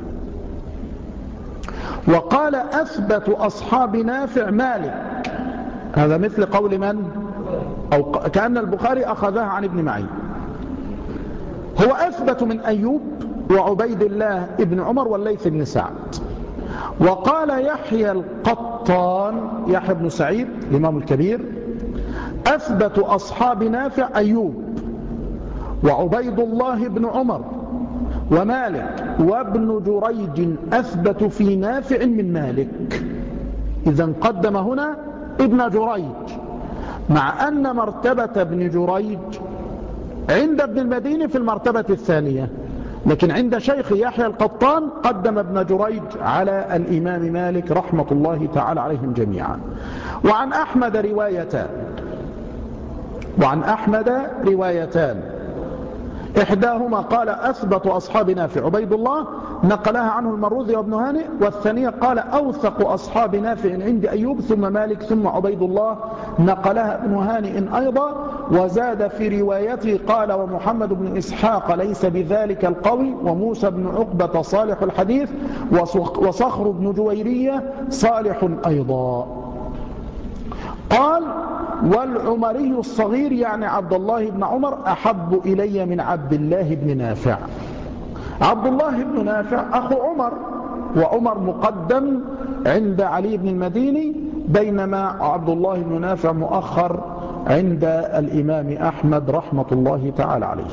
وقال أثبت أصحاب نافع مالك. هذا مثل قول من؟ أو كأن البخاري أخذها عن ابن معين. هو أثبت من أيوب وعبيد الله ابن عمر والليث بن سعد. وقال يحيى القطان يحيى بن سعيد الإمام الكبير أثبت أصحاب نافع أيوب وعبيد الله بن عمر ومالك وابن جريج أثبت في نافع من مالك. إذن قدم هنا ابن جريج، مع أن مرتبة ابن جريج عند ابن المديني في المرتبة الثانية، لكن عند شيخ يحيى القطان قدم ابن جريج على الإمام مالك رحمة الله تعالى عليهم جميعا. وعن أحمد روايتان وعن أحمد روايتان إحداهما قال أثبت أصحاب نافع عبيد الله، نقلها عنه المروذي وابن هانئ. والثانية قال أوثق أصحاب نافع عند أيوب ثم مالك ثم عبيد الله، نقلها ابن هانئ أيضا. وزاد في روايته قال ومحمد بن إسحاق ليس بذلك القوي، وموسى بن عقبة صالح الحديث، وصخر بن جويرية صالح أيضا. قال والعمري الصغير يعني عبد الله بن عمر أحب إلي من عبد الله بن نافع. عبد الله بن نافع أخو عمر، وعمر مقدم عند علي بن المديني، بينما عبد الله بن نافع مؤخر عند الإمام أحمد رحمة الله تعالى عليه.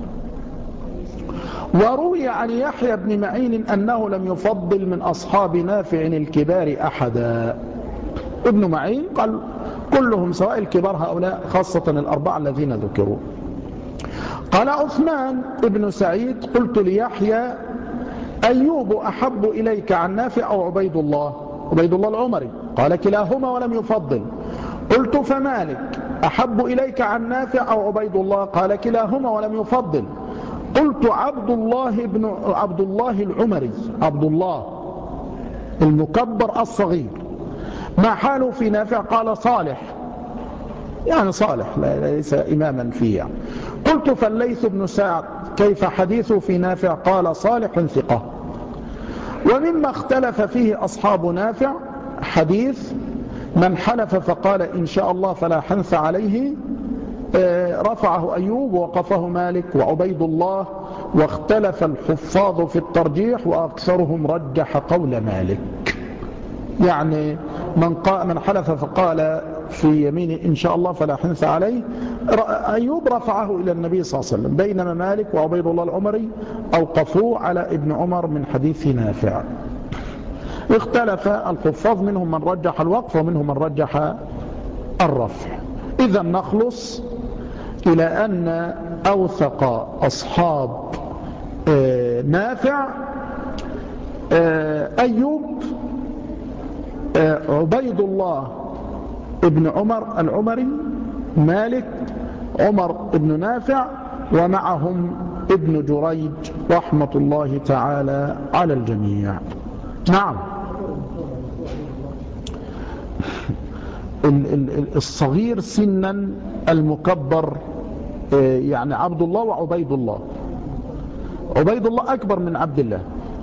وروي عن يحيى بن معين أنه لم يفضل من أصحاب نافع الكبار أحدا. ابن معين قال كلهم سواء الكبار هؤلاء، خاصة الأربعة الذين ذكروا. قال عثمان ابن سعيد قلت ليحيى أيوب أحب إليك عن نافع أو عبيد الله عبيد الله العمري؟ قال كلاهما ولم يفضل. قلت فمالك أحب إليك عن نافع أو عبيد الله؟ قال كلاهما ولم يفضل. قلت عبد الله بن عبد الله العمري عبد الله المكبر الصغير ما حاله في نافع؟ قال صالح، يعني صالح ليس إماما فيه يعني. قلت فالليث بن سعد كيف حديثه في نافع؟ قال صالح ثقة. ومما اختلف فيه أصحاب نافع حديث من حلف فقال إن شاء الله فلا حنث عليه، رفعه أيوب ووقفه مالك وعبيد الله، واختلف الحفاظ في الترجيح وأكثرهم رجح قول مالك. يعني من, من حلف فقال في يمينه إن شاء الله فلا حنث عليه، أيوب رفعه إلى النبي صلى الله عليه وسلم، بينما مالك وعبيد الله العمري أوقفوه على ابن عمر من حديث نافع. اختلف الحفاظ، منهم من رجح الوقف ومنهم من رجح الرفع. إذا نخلص إلى أن أوثق أصحاب نافع أيوب، عبيد الله ابن عمر العمري، مالك، عمر ابن نافع، ومعهم ابن جريج رحمة الله تعالى على الجميع. نعم. الصغير سنا المكبر يعني عبد الله وعبيد الله. عبيد الله أكبر من عبد الله.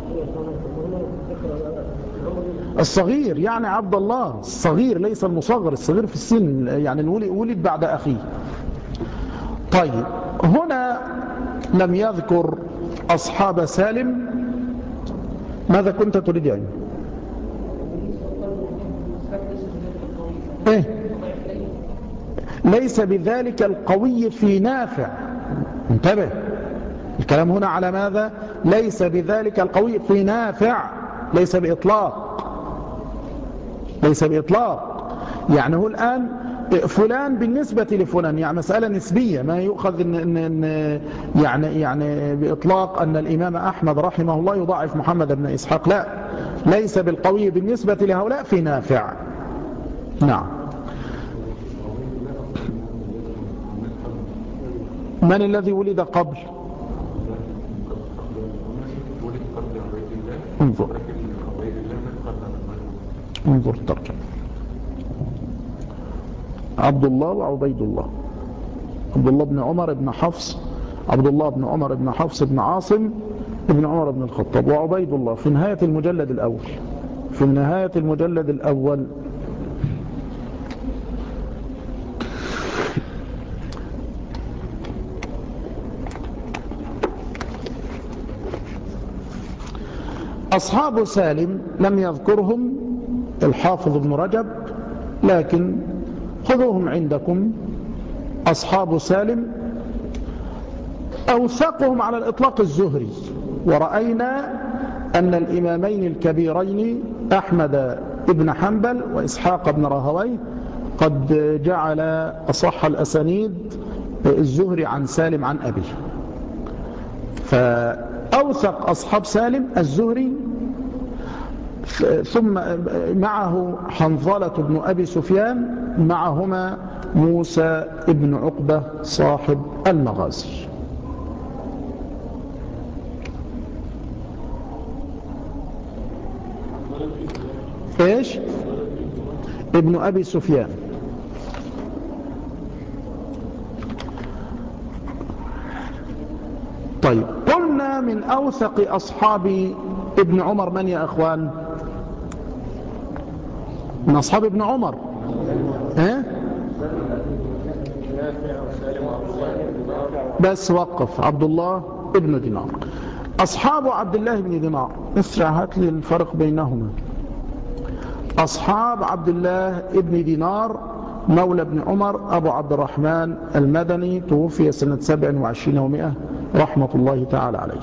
الصغير يعني عبد الله الصغير، ليس المصغر، الصغير في السن يعني ولد بعد أخيه. طيب هنا لم يذكر أصحاب سالم. ماذا كنت تريد يعني؟ إيه؟ ليس بذلك القوي في نافع. انتبه، الكلام هنا على ماذا؟ ليس بذلك القوي في نافع، ليس بإطلاق، ليس بإطلاق. يعني هو الآن فلان بالنسبة لفلان، يعني مسألة نسبية، ما يؤخذ إن إن إن يعني يعني بإطلاق أن الإمام أحمد رحمه الله يضاعف محمد بن إسحاق، لا، ليس بالقوي بالنسبة لهؤلاء في نافع. نعم. من الذي ولد قبل؟ انظر انظر الترجمة. عبد الله وعبيد الله. عبد الله بن عمر بن حفص، عبد الله بن عمر بن حفص بن عاصم ابن عمر بن الخطاب، وعبيد الله في نهاية المجلد الأول، في نهاية المجلد الأول. أصحاب سالم لم يذكرهم الحافظ ابن رجب، لكن خذوهم عندكم. أصحاب سالم أوثقهم على الإطلاق الزهري، ورأينا أن الإمامين الكبيرين أحمد بن حنبل وإسحاق بن راهويه قد جعل أصح الأسانيد الزهري عن سالم عن أبيه. فأوثق أصحاب سالم الزهري، ثم معه حنظلة بن أبي سفيان، معهما موسى بن عقبة صاحب المغازي. ايش؟ ابن أبي سفيان. طيب قلنا من أوثق أصحاب ابن عمر من يا أخوان؟ من أصحاب ابن عمر ها؟ بس وقف. عبد الله ابن دينار. أصحاب عبد الله بن دينار، اسرع هات لي الفرق بينهما. أصحاب عبد الله ابن دينار مولى ابن عمر أبو عبد الرحمن المدني، توفي سنة سبع وعشرين ومئة رحمة الله تعالى عليه.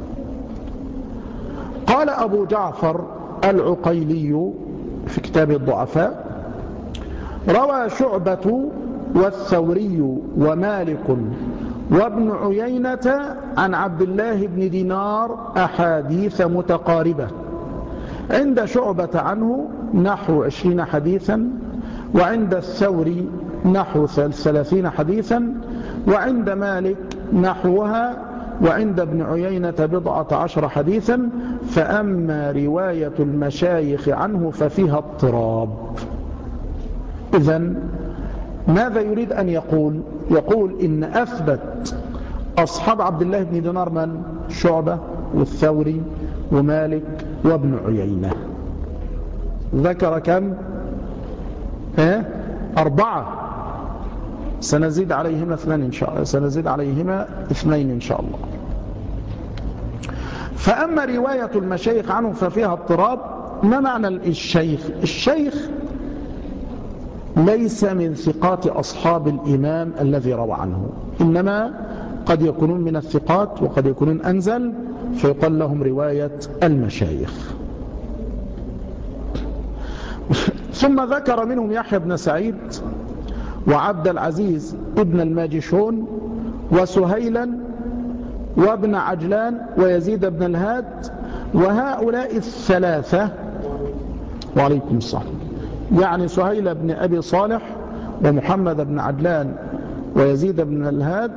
قال أبو جعفر العقيلي في كتاب الضعفاء: روى شعبة والثوري ومالك وابن عيينة عن عبد الله بن دينار أحاديث متقاربة. عند شعبة عنه نحو عشرين حديثا، وعند الثوري نحو ثلاثين حديثا، وعند مالك نحوها، وعند ابن عيينة بضعة عشر حديثا. فأما رواية المشايخ عنه ففيها اضطراب. إذن ماذا يريد أن يقول؟ يقول إن أثبت أصحاب عبد الله بن دينار من؟ شعبة والثوري ومالك وابن عيينة. ذكر كم؟ ها؟ أربعة، سنزيد عليهما اثنين إن شاء الله، سنزيد عليهما اثنين إن شاء الله. فأما رواية المشايخ عنه ففيها اضطراب. ما معنى الشيخ؟ الشيخ ليس من ثقات أصحاب الإمام الذي روى عنه، إنما قد يكونون من الثقات وقد يكونون أنزل، فيقال لهم رواية المشايخ. ثم ذكر منهم يحيى بن سعيد وعبد العزيز ابن الماجشون وسهيلا وابن عجلان ويزيد بن الهاد، وهؤلاء الثلاثة وعليكم السلام، يعني سهيل بن أبي صالح ومحمد بن عجلان ويزيد بن الهاد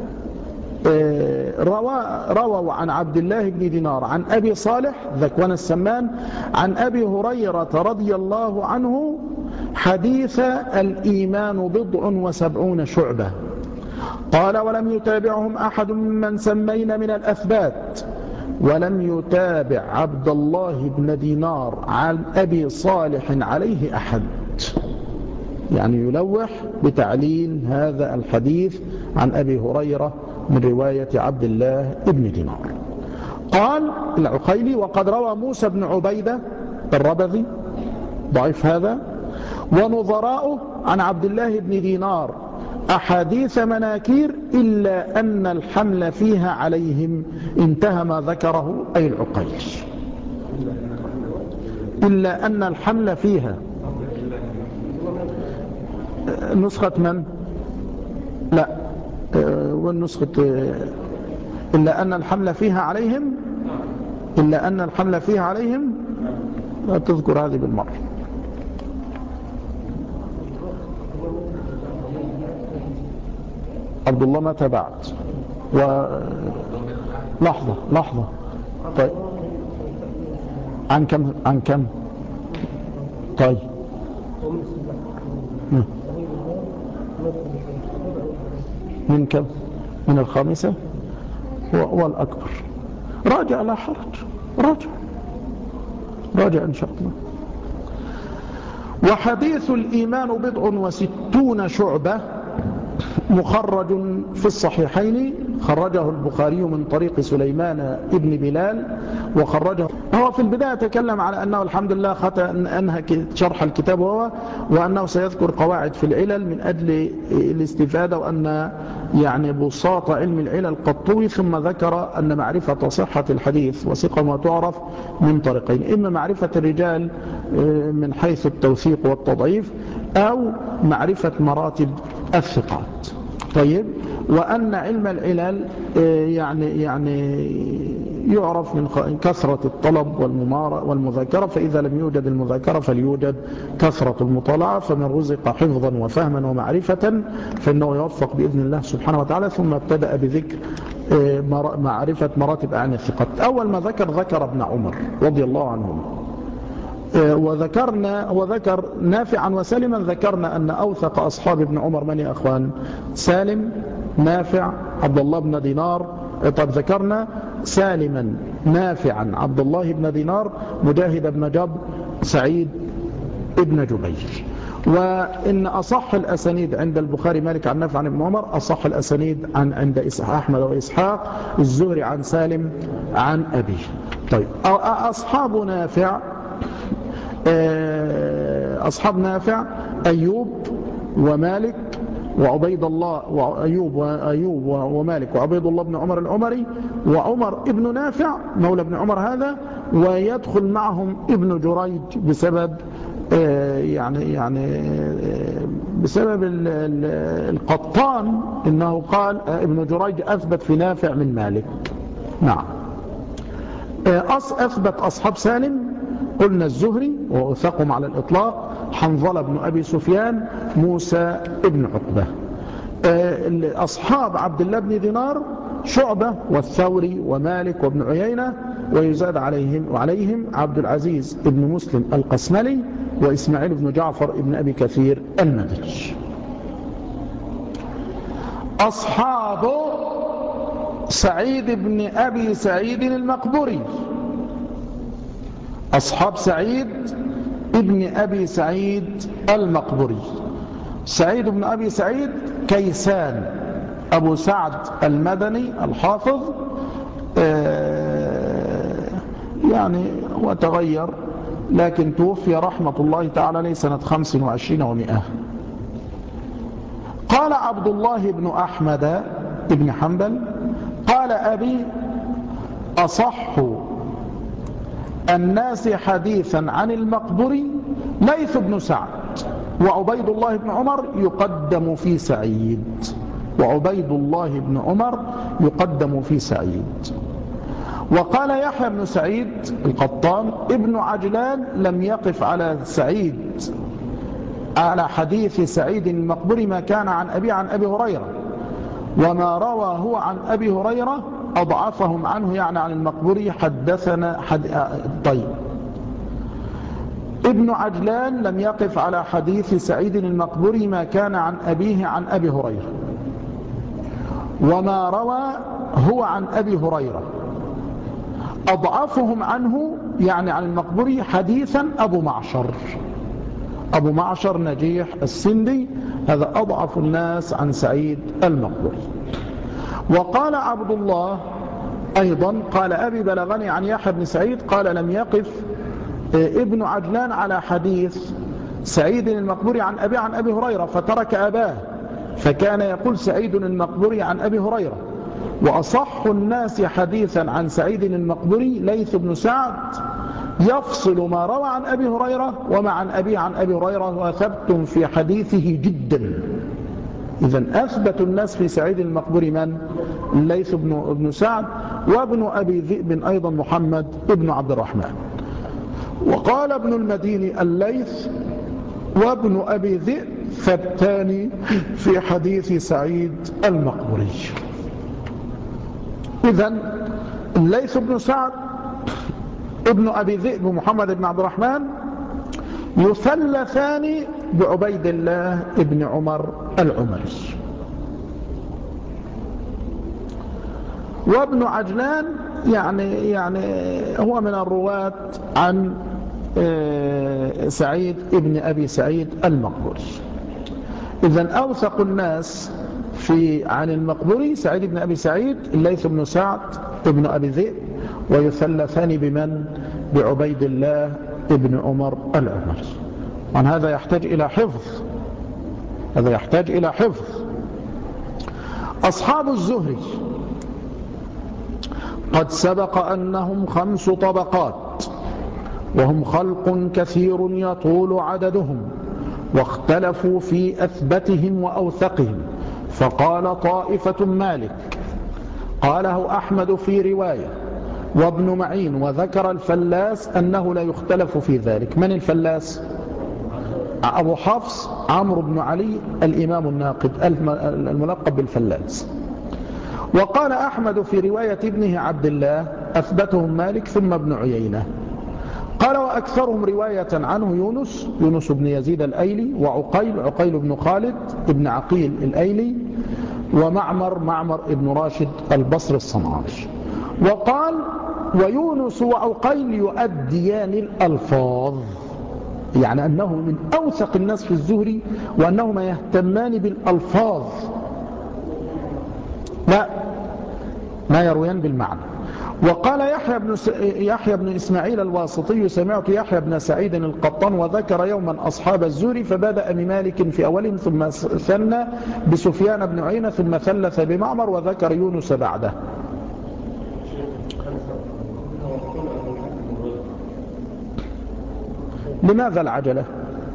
رووا عن عبد الله بن دينار عن أبي صالح ذكوان السمان عن أبي هريرة رضي الله عنه حديث الإيمان بضع وسبعون شعبة. قال ولم يتابعهم أحد ممن سمينا من الأثبات، ولم يتابع عبد الله بن دينار عن أبي صالح عليه أحد، يعني يلوح بتعليل هذا الحديث عن أبي هريرة من رواية عبد الله بن دينار. قال العقيلي وقد روى موسى بن عبيدة الربذي ضعيف هذا ونظراؤه عن عبد الله بن دينار أحاديث مناكير إلا أن الحمل فيها عليهم، انتهى ما ذكره أي العقيلي، إلا أن الحمل فيها. نسخة من؟ لا، والنسخة إلا أن الحمل فيها عليهم، إلا أن الحمل فيها عليهم، لا تذكر هذه بالمرة. عبد الله ما تبعت و لحظة لحظة طيب عن كم عن كم طيب من كم من الخامسة هو الأكبر. راجع لا حرج، راجع راجع إن شاء الله. وحديث الإيمان بضع وستون شعبة مخرج في الصحيحين، خرجه البخاري من طريق سليمان ابن بلال وخرجه. هو في البداية تكلم على أنه الحمد لله خطأ أنهى شرح الكتاب هو، وأنه سيذكر قواعد في العلل من أجل الاستفادة، وأن يعني بساط علم العلل قد طوي. ثم ذكر أن معرفة صحة الحديث وثقة ما تعرف من طريقين، إما معرفة الرجال من حيث التوثيق والتضعيف، أو معرفة مراتب الثقات. طيب، وأن علم العلل يعني يعني يعرف من كثرة الطلب والممارة والمذاكرة، فإذا لم يوجد المذاكرة فليوجد كثرة المطالعة، فمن رزق حفظا وفهما ومعرفة فإنه يوفق بإذن الله سبحانه وتعالى. ثم ابتدأ بذكر معرفة مراتب أعلى الثقات. أول ما ذكر ذكر ابن عمر رضي الله عنهم، وذكرنا وذكر نافعا وسالما. ذكرنا أن أوثق أصحاب ابن عمر من يا أخوان؟ سالم، نافع، عبد الله بن دينار. طب ذكرنا سالما، نافعا، عبد الله بن دينار، مجاهد بن جبر، سعيد ابن جبير. وإن أصح الأسانيد عند البخاري مالك عن نافع عن ابن عمر، أصح الأسانيد عن عند أحمد وإسحاق، الزهري عن سالم عن أبيه. طيب، أصحاب نافع أصحاب نافع أيوب ومالك وعبيد الله، وأيوب وأيوب ومالك وعبيد الله بن عمر العمري، وعمر ابن نافع مولى ابن عمر هذا، ويدخل معهم ابن جريج بسبب يعني يعني بسبب القطان، إنه قال ابن جريج أثبت في نافع من مالك. نعم. أثبت أصحاب سالم قلنا الزهري وأوثقهم على الإطلاق، حنظلة بن أبي سفيان، موسى ابن عقبة. أصحاب عبد الله بن دينار شعبة والثوري ومالك وابن عيينة، ويزاد عليهم وعليهم عبد العزيز ابن مسلم القسملي وإسماعيل بن جعفر ابن أبي كثير المدني. أصحاب سعيد بن أبي سعيد المقبري، أصحاب سعيد ابن أبي سعيد المقبري. سعيد بن أبي سعيد كيسان أبو سعد المدني الحافظ، يعني وتغير لكن توفي رحمة الله تعالى عليه سنة خمس وعشرين ومئة. قال عبد الله بن أحمد بن حنبل قال أبي أصح الناس حديثا عن المقبري ليث بن سعد، وعبيد الله بن عمر يقدم في سعيد، وعبيد الله بن عمر يقدم في سعيد. وقال يحيى بن سعيد القطان ابن عجلان لم يقف على سعيد على حديث سعيد المقبري ما كان عن أبي عن أبي هريرة، وما روى هو عن أبي هريرة أضعفهم عنه يعني عن المقبري حدثنا حد... طيب ابن عجلان لم يقف على حديث سعيد المقبري ما كان عن أبيه عن أبي هريرة، وما روى هو عن أبي هريرة أضعفهم عنه يعني عن المقبري حديثا أبو معشر، أبو معشر نجيح السندي هذا أضعف الناس عن سعيد المقبري. وقال عبد الله أيضا قال أبي بلغني عن يحيى بن سعيد قال لم يقف ابن عجلان على حديث سعيد المقبري عن أبي عن أبي هريرة فترك أباه، فكان يقول سعيد المقبري عن أبي هريرة. وأصح الناس حديثا عن سعيد المقبري ليث بن سعد يفصل ما روى عن أبي هريرة وما عن أبي عن أبي هريرة وثبت في حديثه جدا. إذن أثبت الناس في سعيد المقبري من؟ الليث بن سعد، وابن أبي ذئب أيضا محمد ابن عبد الرحمن. وقال ابن المديني الليث وابن أبي ذئب ثبتان في حديث سعيد المقبري. إذن الليث بن سعد ابن أبي ذئب محمد بن عبد الرحمن يثلثان بعبيد الله ابن عمر العمري. وابن عجلان يعني يعني هو من الرواة عن سعيد ابن أبي سعيد المقبري. إذن أوثق الناس في عن المقبري سعيد بن أبي سعيد الليث بن سعد ابن أبي ذئب، ويثلثان بمن؟ بعبيد الله ابن عمر العمري. وعن هذا يحتاج إلى حفظ، هذا يحتاج إلى حفظ. أصحاب الزهري قد سبق أنهم خمس طبقات، وهم خلق كثير يطول عددهم، واختلفوا في أثبتهم وأوثقهم. فقال طائفة مالك قاله أحمد في رواية وابن معين، وذكر الفلاس أنه لا يختلف في ذلك. من الفلاس؟ أبو حفص عمرو بن علي الإمام الناقد الملقب بالفلاس. وقال أحمد في رواية ابنه عبد الله أثبتهم مالك ثم ابن عيينة. قال وأكثرهم رواية عنه يونس يونس بن يزيد الأيلي، وعقيل عقيل بن خالد ابن عقيل الأيلي، ومعمر معمر ابن راشد البصري الصنعاني. وقال ويونس وعقيل يؤديان الألفاظ، يعني أنه من أوثق الناس في الزهري وأنهما يهتمان بالألفاظ لا ما يرويان بالمعنى. وقال يحيى بن, س... يحيى بن إسماعيل الواسطي سمعت يحيى بن سعيد القطان وذكر يوما أصحاب الزهري فبدأ بمالك في أولهم ثم ثنى بسفيان بن عيينة ثم ثلث بمعمر وذكر يونس بعده. لماذا العجلة؟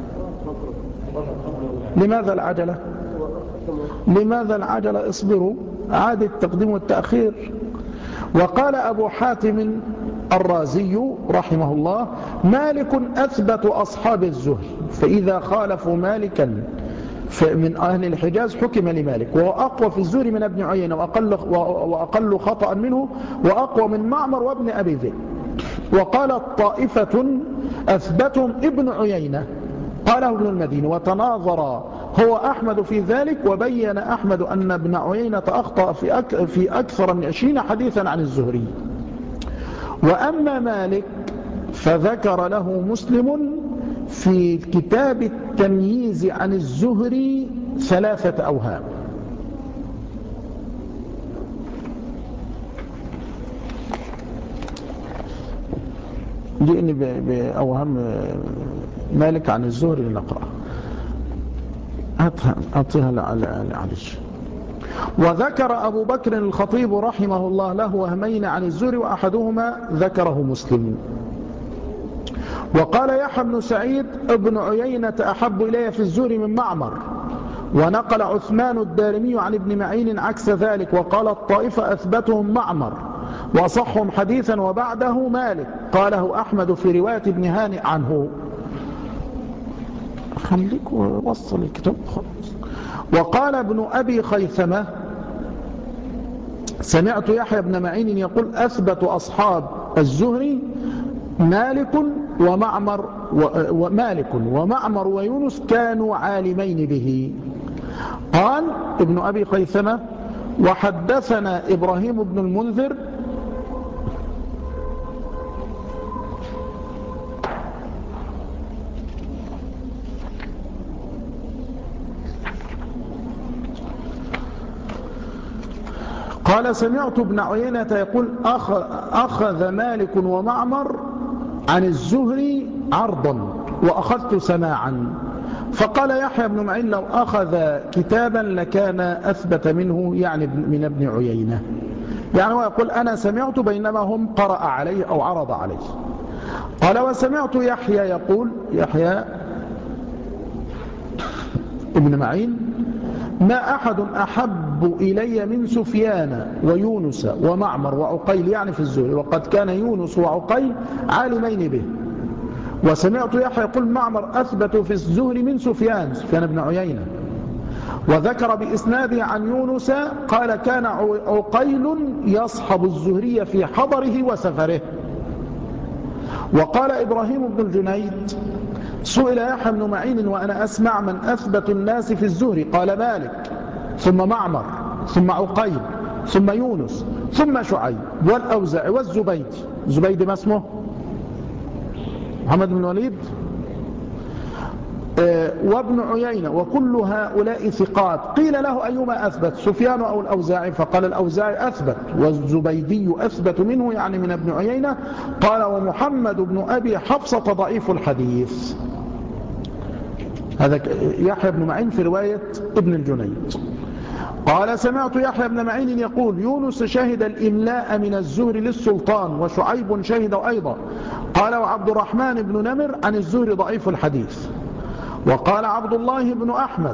لماذا العجلة؟ لماذا العجلة؟ اصبروا، عاد التقديم والتأخير. وقال أبو حاتم الرازي رحمه الله مالك أثبت أصحاب الزهر، فإذا خالفوا مالكا من أهل الحجاز حكم لمالك، وهو أقوى في الزهر من ابن عيينة وأقل, وأقل خطأ منه، وأقوى من معمر وابن أبي ذئب. وقالت طائفة أثبتهم ابن عيينة قاله ابن المديني، وتناظر هو أحمد في ذلك، وبين أحمد أن ابن عيينة أخطأ في, أك في أكثر من عشرين حديثا عن الزهري. وأما مالك فذكر له مسلم في كتاب التمييز عن الزهري ثلاثة أوهام. جئني بأوهام مالك عن الزهري لنقرأ، أعطيها لعليش. وذكر أبو بكر الخطيب رحمه الله له وهمين عن الزهري، وأحدهما ذكره مسلم. وقال يحيى بن سعيد ابن عيينة أحب إلي في الزهري من معمر. ونقل عثمان الدارمي عن ابن معين عكس ذلك، وقال الطائفة أثبتهم معمر وأصحهم حديثا وبعده مالك، قاله أحمد في رواية ابن هانئ عنه. خليك ووصل الكتاب خلاص. وقال ابن أبي خيثمة سمعت يحيى بن معين يقول أثبت أصحاب الزهري مالك ومعمر ومالك ومعمر ويونس كانوا عالمين به. قال ابن أبي خيثمة وحدثنا إبراهيم بن المنذر قال سمعت ابن عيينة يقول أخذ, أخذ مالك ومعمر عن الزهري عرضا وأخذت سماعا. فقال يحيى بن معين لو أخذ كتابا لكان أثبت منه، يعني من ابن عيينة. يعني هو يقول أنا سمعت بينما هم قرأ عليه أو عرض عليه. قال وسمعت يحيى يقول يحيى ابن معين ما أحد أحب إلي من سفيان ويونس ومعمر وعقيل، يعني في الزهري، وقد كان يونس وعقيل عالمين به. وسمعت يحيى يقول معمر أثبت في الزهري من سفيان سفيان بن عيينة. وذكر بإسناده عن يونس قال كان عقيل يصحب الزهري في حضره وسفره. وقال إبراهيم بن الجنيد سئل يحيى بن معين وأنا أسمع من أثبت الناس في الزهري، قال مالك ثم معمر ثم عقيل ثم يونس ثم شعيب والأوزاعي والزبيدي. الزبيدي ما اسمه؟ محمد بن الوليد وابن عيينة، وكل هؤلاء ثقات. قيل له أيما أثبت سفيان أو الأوزاعي؟ فقال الأوزاعي أثبت، والزبيدي أثبت منه، يعني من ابن عيينة. قال ومحمد بن أبي حفصة ضعيف الحديث. هذا يحيى بن معين في رواية ابن الجنيد. قال سمعت يحيى بن معين يقول يونس شهد الإملاء من الزهري للسلطان، وشعيب شهد أيضا. قال وعبد الرحمن بن نمر عن الزهري ضعيف الحديث. وقال عبد الله بن أحمد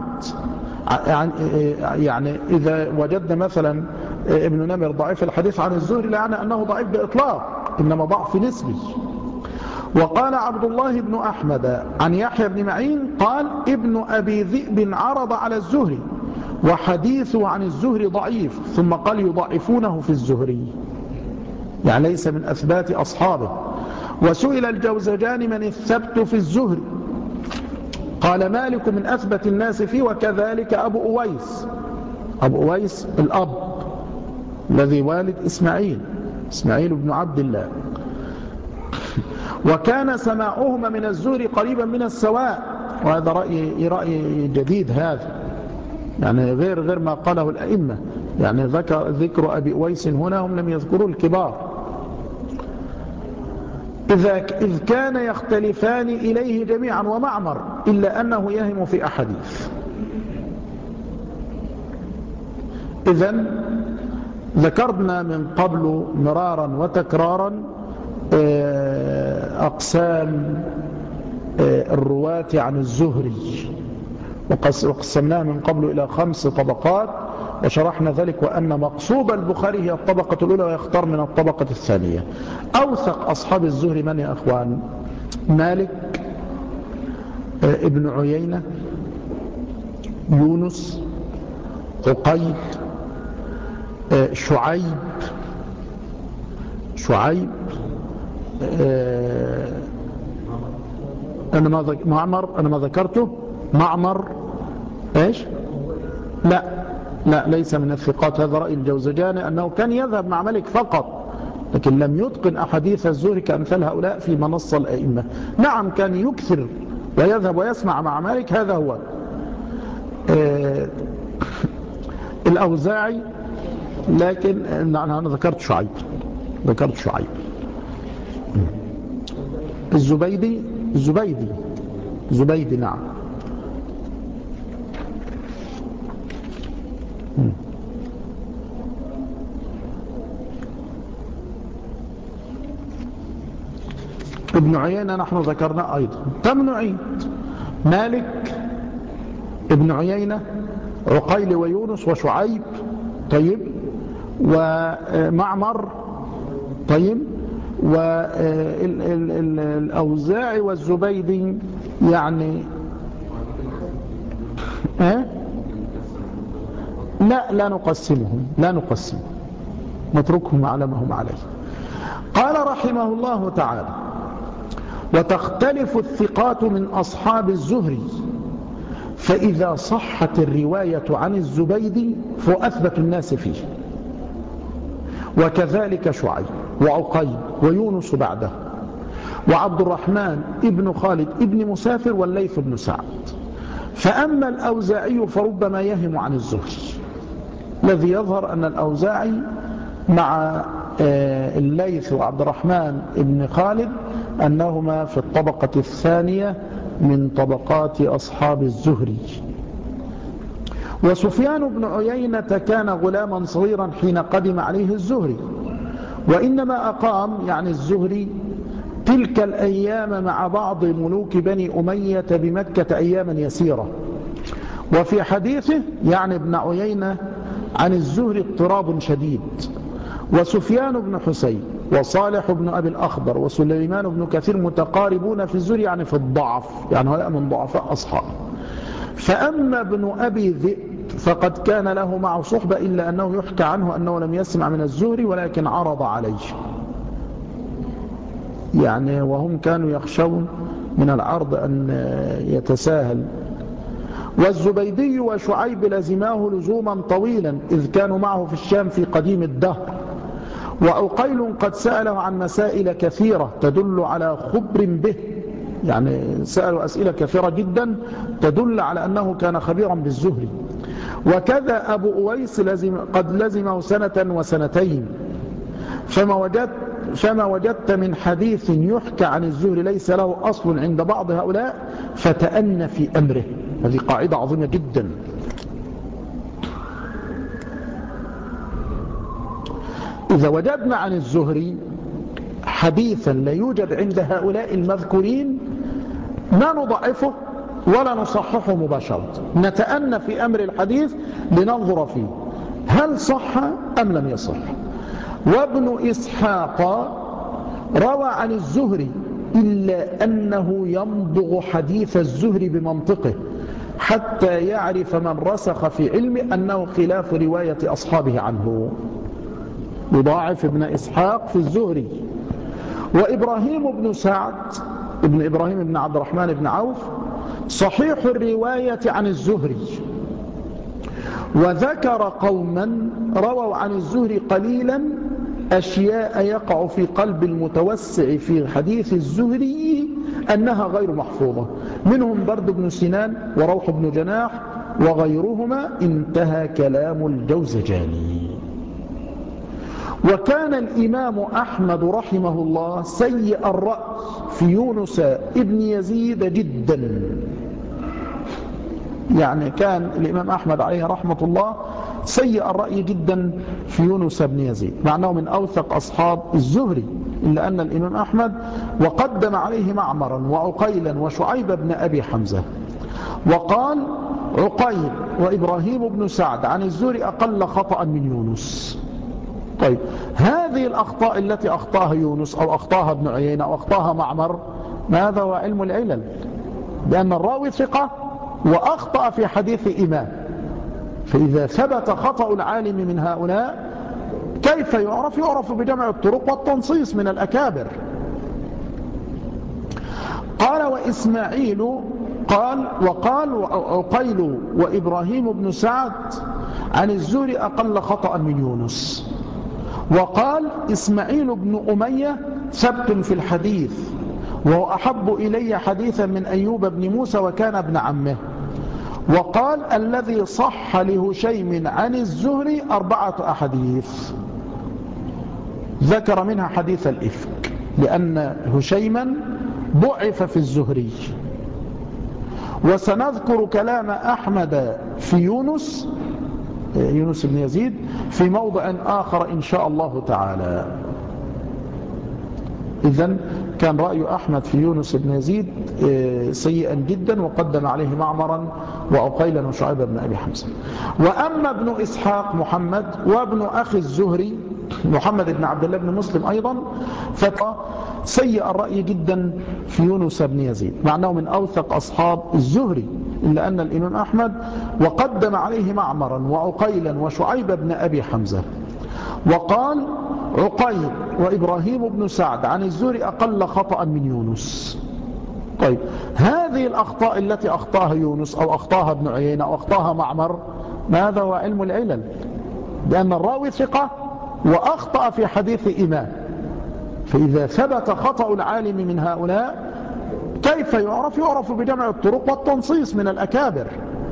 يعني إذا وجدنا مثلا ابن نمر ضعيف الحديث عن الزهري لا يعني أنه ضعيف بإطلاق، إنما ضعف نسبي. وقال عبد الله بن أحمد عن يحيى بن معين قال ابن أبي ذئب عرض على الزهري وحديثه عن الزهري ضعيف، ثم قال يضعفونه في الزهري، يعني ليس من أثبات أصحابه. وسئل الجوزجاني من الثبت في الزهري؟ قال مالك من أثبت الناس فيه، وكذلك أبو أويس. أبو أويس الأب الذي والد إسماعيل إسماعيل بن عبد الله. وكان سماعهما من الزهري قريبا من السواء، وهذا رأي, رأي جديد هذا، يعني غير غير ما قاله الأئمة. يعني ذكر, ذكر أبي أويس هنا هم لم يذكروا الكبار. إذا إذ كان يختلفان إليه جميعا ومعمر، إلا أنه يهم في أحاديث. إذن ذكرنا من قبل مرارا وتكرارا أقسام الرواة عن الزهري، وقسمناها من قبل إلى خمس طبقات، وشرحنا ذلك وأن مقصود البخاري هي الطبقة الأولى ويختار من الطبقة الثانية. أوثق أصحاب الزهري من يا أخوان؟ مالك، ابن عيينة، يونس، عقيل، شعيب شعيب أنا ما ذك... معمر أنا ما ذكرته معمر إيش لا لا ليس من الثقات. هذا رأي الجوزجاني أنه كان يذهب مع مالك فقط، لكن لم يتقن أحاديث الزهري كأمثال هؤلاء في منصة الأئمة. نعم كان يكثر ويذهب ويسمع مع مالك، هذا هو. آه الأوزاعي، لكن أنا ذكرت شعيب ذكرت شعيب الزبيدي الزبيدي زبيدي نعم. ابن عيينة نحن ذكرنا أيضا. تم نعيد مالك، ابن عيينة، عقيل ويونس وشعيب، طيب، ومعمر، طيب، والأوزاعي والزبيدي يعني اه؟ لا لا نقسمهم لا نقسمهم نتركهم على ما هم عليه. قال رحمه الله تعالى: وتختلف الثقات من أصحاب الزهري، فإذا صحت الرواية عن الزبيدي فأثبت الناس فيه، وكذلك شعيب وعقيل ويونس بعده، وعبد الرحمن ابن خالد ابن مسافر والليث بن سعد. فأما الأوزاعي فربما يهم عن الزهري. الذي يظهر أن الأوزاعي مع الليث وعبد الرحمن ابن خالد أنهما في الطبقة الثانية من طبقات أصحاب الزهري. وسفيان بن عيينة كان غلاما صغيرا حين قدم عليه الزهري، وإنما أقام يعني الزهري تلك الأيام مع بعض ملوك بني أمية بمكة أياما يسيرة. وفي حديثه يعني ابن عيينة عن الزهري اضطراب شديد. وسفيان بن حسين وصالح بن أبي الأخضر وسليمان بن كثير متقاربون في الزهري يعني في الضعف، يعني هؤلاء من ضعفاء أصحاب. فأما ابن أبي ذئب فقد كان له معه صحبة، إلا أنه يحكى عنه أنه لم يسمع من الزهري ولكن عرض عليه، يعني وهم كانوا يخشون من العرض أن يتساهل. والزبيدي وشعيب لزماه لزوما طويلا، إذ كانوا معه في الشام في قديم الدهر. وعقيل قد سأله عن مسائل كثيرة تدل على خبر به، يعني سألوا أسئلة كثيرة جدا تدل على أنه كان خبيرا بالزهري. وكذا أبو أويس لزم قد لزمه سنة وسنتين. فما وجدت, فما وجدت من حديث يحكى عن الزهري ليس له أصل عند بعض هؤلاء فتأن في أمره. هذه قاعدة عظيمة جدا. إذا وجدنا عن الزهري حديثا لا يوجد عند هؤلاء المذكورين ما نضعفه ولا نصححه مباشرة، نتأنى في أمر الحديث لننظر فيه هل صح أم لم يصح. وابن إسحاق روى عن الزهري إلا أنه يمضغ حديث الزهري بمنطقه حتى يعرف من رسخ في علمه أنه خلاف رواية أصحابه عنه. يضاعف ابن إسحاق في الزهري. وإبراهيم بن سعد ابن إبراهيم بن عبد الرحمن بن عوف صحيح الرواية عن الزهري. وذكر قوما رووا عن الزهري قليلا أشياء يقع في قلب المتوسع في حديث الزهري أنها غير محفوظة، منهم برد بن سنان وروح بن جناح وغيرهما. انتهى كلام الجوزجاني. وكان الإمام أحمد رحمه الله سيء الرأي في يونس ابن يزيد جدا، يعني كان الإمام أحمد عليه رحمة الله سيء الرأي جدا في يونس بن يزيد، مع أنه من أوثق أصحاب الزهري، إلا أن الإمام أحمد وقدم عليه معمرا وعقيلا وشعيب بن أبي حمزة. وقال عقيل وإبراهيم بن سعد عن الزهري أقل خطأ من يونس. طيب هذه الأخطاء التي أخطاها يونس أو أخطاها ابن عيينة أو أخطاها معمر، ماذا هو علم العلل؟ بأن الراوي ثقة وأخطأ في حديث إمام، فإذا ثبت خطأ العالم من هؤلاء كيف يعرف؟ يعرف بجمع الطرق والتنصيص من الأكابر. قال وإسماعيل قال وقال وعقيل وإبراهيم بن سعد عن الزهري أقل خطأ من يونس. وقال إسماعيل بن أمية ثبت في الحديث وهو أحب إلي حديثا من أيوب بن موسى وكان ابن عمه. وقال الذي صح لهشيم عن الزهري أربعة أحاديث، ذكر منها حديث الإفك لأن هشيما ضعف في الزهري. وسنذكر كلام أحمد في يونس يونس بن يزيد في موضع آخر إن شاء الله تعالى. إذن كان رأي أحمد في يونس بن يزيد سيئا جدا، وقدم عليه معمرا وعقيلا وشعيب بن أبي حمزة. وأما ابن إسحاق محمد وابن أخي الزهري محمد بن عبد الله بن مسلم أيضا فسيء الرأي جدا في يونس بن يزيد، مع أنه من أوثق أصحاب الزهري، إلا أن الإمام أحمد وقدم عليه معمرا وعقيلا وشعيب بن أبي حمزة. وقال عقيل وإبراهيم بن سعد عن الزهري أقل خطأ من يونس. طيب هذه الأخطاء التي أخطاها يونس أو أخطاها ابن عيينة أو أخطاها معمر، ماذا هو علم العلل؟ لأن الراوي ثقة وأخطأ في حديث إمام، فإذا ثبت خطأ العالم من هؤلاء كيف يعرف؟ يعرف بجمع الطرق والتنصيص من الأكابر.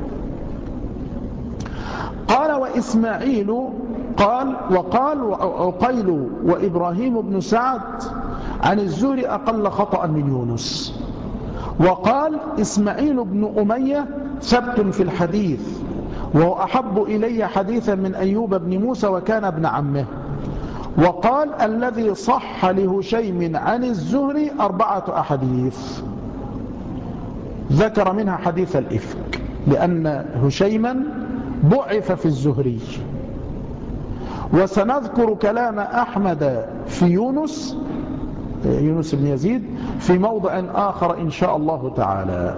قال وإسماعيل قال وقال عقيل وإبراهيم بن سعد عن الزهري أقل خطأ من يونس. وقال إسماعيل بن أمية ثبت في الحديث وهو أحب إلي حديثا من أيوب بن موسى وكان ابن عمه. وقال الذي صح لهشيم عن الزهري أربعة أحاديث، ذكر منها حديث الإفك لأن هشيما ضعف في الزهري. وسنذكر كلام أحمد في يونس يونس بن يزيد في موضع آخر إن شاء الله تعالى.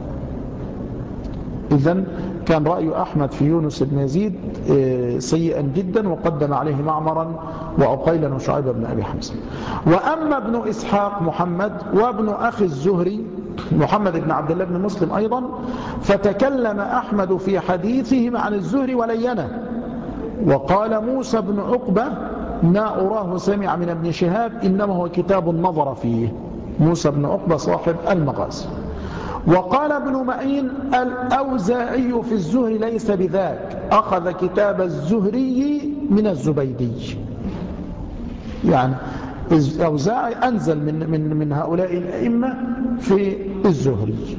إذن كان رأي أحمد في يونس بن يزيد سيئا جدا، وقدم عليه معمرا وعقيلا وشعيب بن أبي حمزة. وأما ابن إسحاق محمد وابن أخي الزهري محمد بن عبد الله بن مسلم أيضا فتكلم أحمد في حديثهم عن الزهري ولينه. وقال موسى بن عقبة ما أراه سمع من ابن شهاب إنما هو كتاب النظر فيه، موسى بن عقبة صاحب المغازي. وقال ابن معين الأوزاعي في الزهري ليس بذاك، أخذ كتاب الزهري من الزبيدي، يعني الأوزاعي أنزل من, من, من هؤلاء الأئمة في الزهري.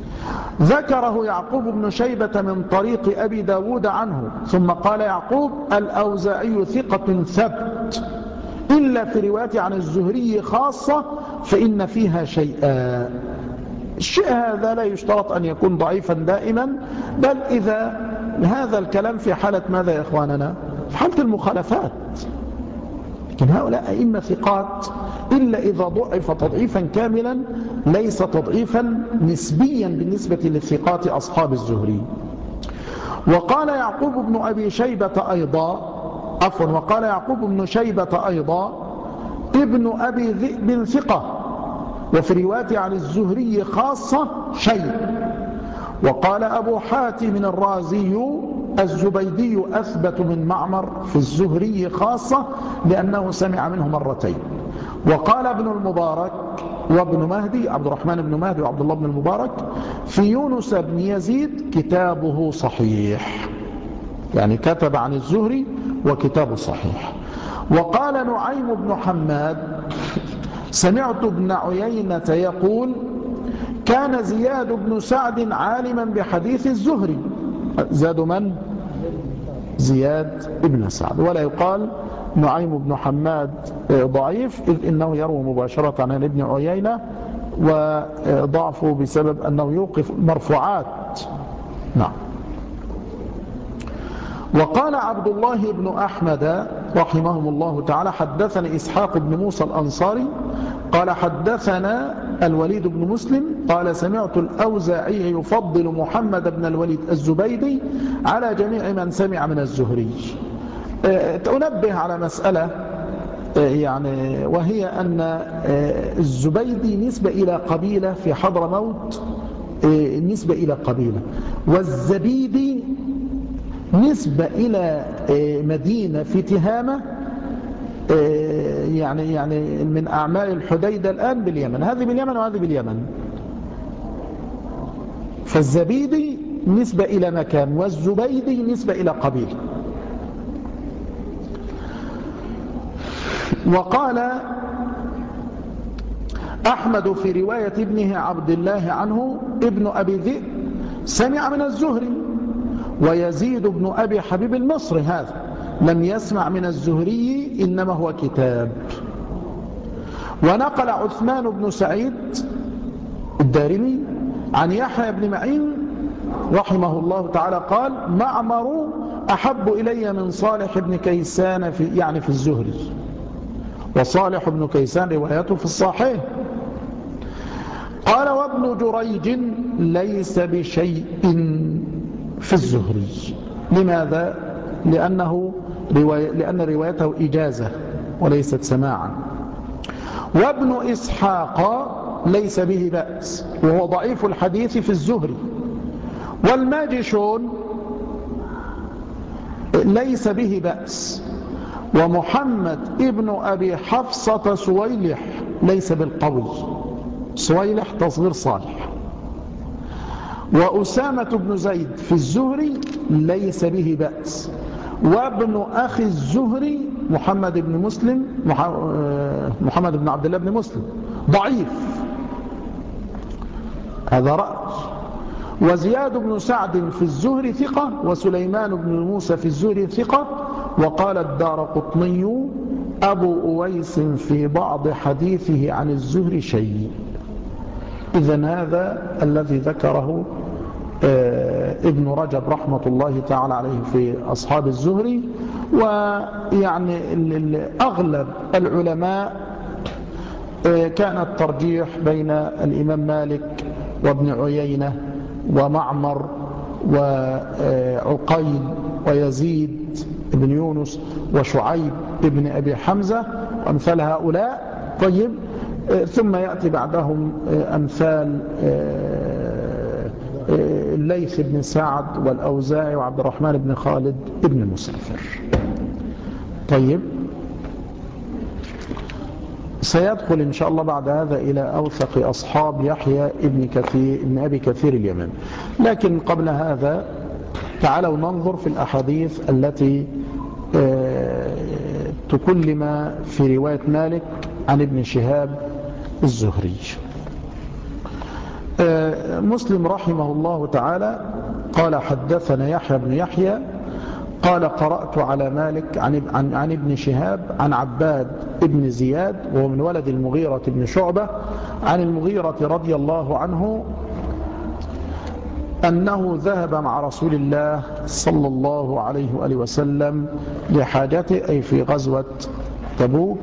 ذكره يعقوب بن شيبة من طريق أبي داود عنه، ثم قال يعقوب الأوزاعي ثقة ثبت إلا في رواية عن الزهري خاصة فإن فيها شيئا. الشيء هذا لا يشترط أن يكون ضعيفا دائما، بل إذا هذا الكلام في حالة ماذا يا إخواننا؟ في حالة المخالفات. لكن هؤلاء أئمة ثقات إلا إذا ضعف تضعيفا كاملا ليس تضعيفا نسبيا بالنسبة للثقات أصحاب الزهري. وقال يعقوب بن أبي شيبة أيضا عفوا وقال يعقوب بن شيبة أيضا ابن أبي ذئب ثقة وفي رواية عن الزهري خاصة شيء. وقال أبو حاتم الرازي الزبيدي أثبت من معمر في الزهري خاصة لأنه سمع منه مرتين. وقال ابن المبارك وابن مهدي عبد الرحمن بن مهدي وعبد الله بن المبارك في يونس بن يزيد كتابه صحيح، يعني كتب عن الزهري وكتابه صحيح. وقال نعيم بن حماد سمعت ابن عيينة يقول كان زياد بن سعد عالما بحديث الزهري. زاد من؟ زياد بن سعد. ولا يقال نعيم بن حماد ضعيف، إذ إنه يروي مباشرة عن ابن عيينة وضعفه بسبب أنه يوقف مرفوعات. نعم. وقال عبد الله بن أحمد رحمهم الله تعالى حدثنا إسحاق بن موسى الأنصاري قال حدثنا الوليد بن مسلم قال سمعت الأوزاعي يفضل محمد بن الوليد الزبيدي على جميع من سمع من الزهري. أنبه على مسألة يعني وهي أن الزبيدي نسبة إلى قبيلة في حضرموت، نسبة إلى قبيلة، والزبيدي نسبة إلى مدينة في تهامة، يعني يعني من أعمال الحديدة الآن باليمن، هذه باليمن وهذه باليمن. فالزبيدي نسبة إلى مكان، والزبيدي نسبة إلى قبيلة. وقال أحمد في رواية ابنه عبد الله عنه ابن أبي ذئب سمع من الزهري، ويزيد بن أبي حبيب المصري هذا لم يسمع من الزهري إنما هو كتاب. ونقل عثمان بن سعيد الدارمي عن يحيى بن معين رحمه الله تعالى قال معمر أحب إلي من صالح بن كيسان في يعني في الزهري، وصالح بن كيسان روايته في الصحيح. قال وابن جريج ليس بشيء في الزهري. لماذا؟ لأنه رواية لأن روايته إجازة وليست سماعا. وابن إسحاق ليس به بأس وهو ضعيف الحديث في الزهري. والماجشون ليس به بأس. ومحمد ابن أبي حفصة سويلح ليس بالقوي، سويلح تصغير صالح. وأسامة بن زيد في الزهري ليس به بأس. وابن أخي الزهري محمد بن مسلم محمد بن عبد الله بن مسلم ضعيف، هذا رأي. وزياد بن سعد في الزهري ثقة، وسليمان بن موسى في الزهري ثقة. وقال الدارقطني أبو أويس في بعض حديثه عن الزهري شيء. إذن هذا الذي ذكره ابن رجب رحمة الله تعالى عليه في أصحاب الزهري. ويعني أغلب العلماء كان الترجيح بين الإمام مالك وابن عيينة ومعمر وعقيل ويزيد بن يونس وشعيب بن أبي حمزة وأمثال هؤلاء. طيب، ثم يأتي بعدهم أمثال الليث بن سعد والأوزاعي وعبد الرحمن بن خالد بن مسافر. طيب، سيدخل إن شاء الله بعد هذا إلى أوثق أصحاب يحيى ابن كثير ابن أبي كثير اليمن. لكن قبل هذا تعالوا ننظر في الأحاديث التي تكلم في رواية مالك عن ابن شهاب الزهري. مسلم رحمه الله تعالى قال حدثنا يحيى بن يحيى قال قرأت على مالك عن, عن, عن ابن شهاب عن عباد ابن زياد وهو من ولد المغيرة بن شعبة عن المغيرة رضي الله عنه أنه ذهب مع رسول الله صلى الله عليه وآله وسلم لحاجته، أي في غزوة تبوك.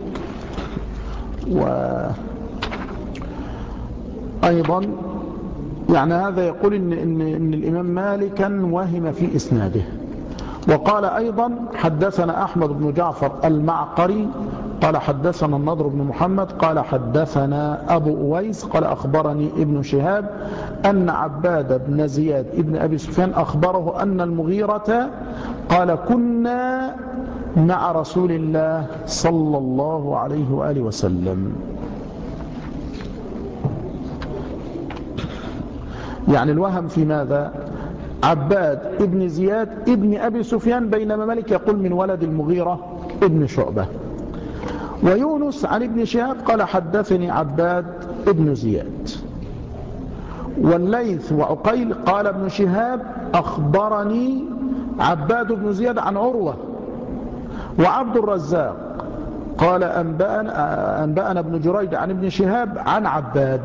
وأيضا يعني هذا يقول إن, إن, إن الإمام مالكا وهم في إسناده. وقال أيضا حدثنا أحمد بن جعفر المعقري قال حدثنا النضر بن محمد قال حدثنا أبو أويس قال أخبرني ابن شهاب أن عباد بن زياد ابن أبي سفيان أخبره أن المغيرة قال كنا مع رسول الله صلى الله عليه وآله وسلم. يعني الوهم في ماذا؟ عباد ابن زياد ابن أبي سفيان، بينما مالك يقول من ولد المغيرة ابن شعبة. ويونس عن ابن شهاب قال حدثني عباد ابن زياد. والليث وعقيل قال ابن شهاب أخبرني عباد بن زياد عن عروة. وعبد الرزاق قال أنبأنا, أنبأنا ابن جريج عن ابن شهاب عن عباد.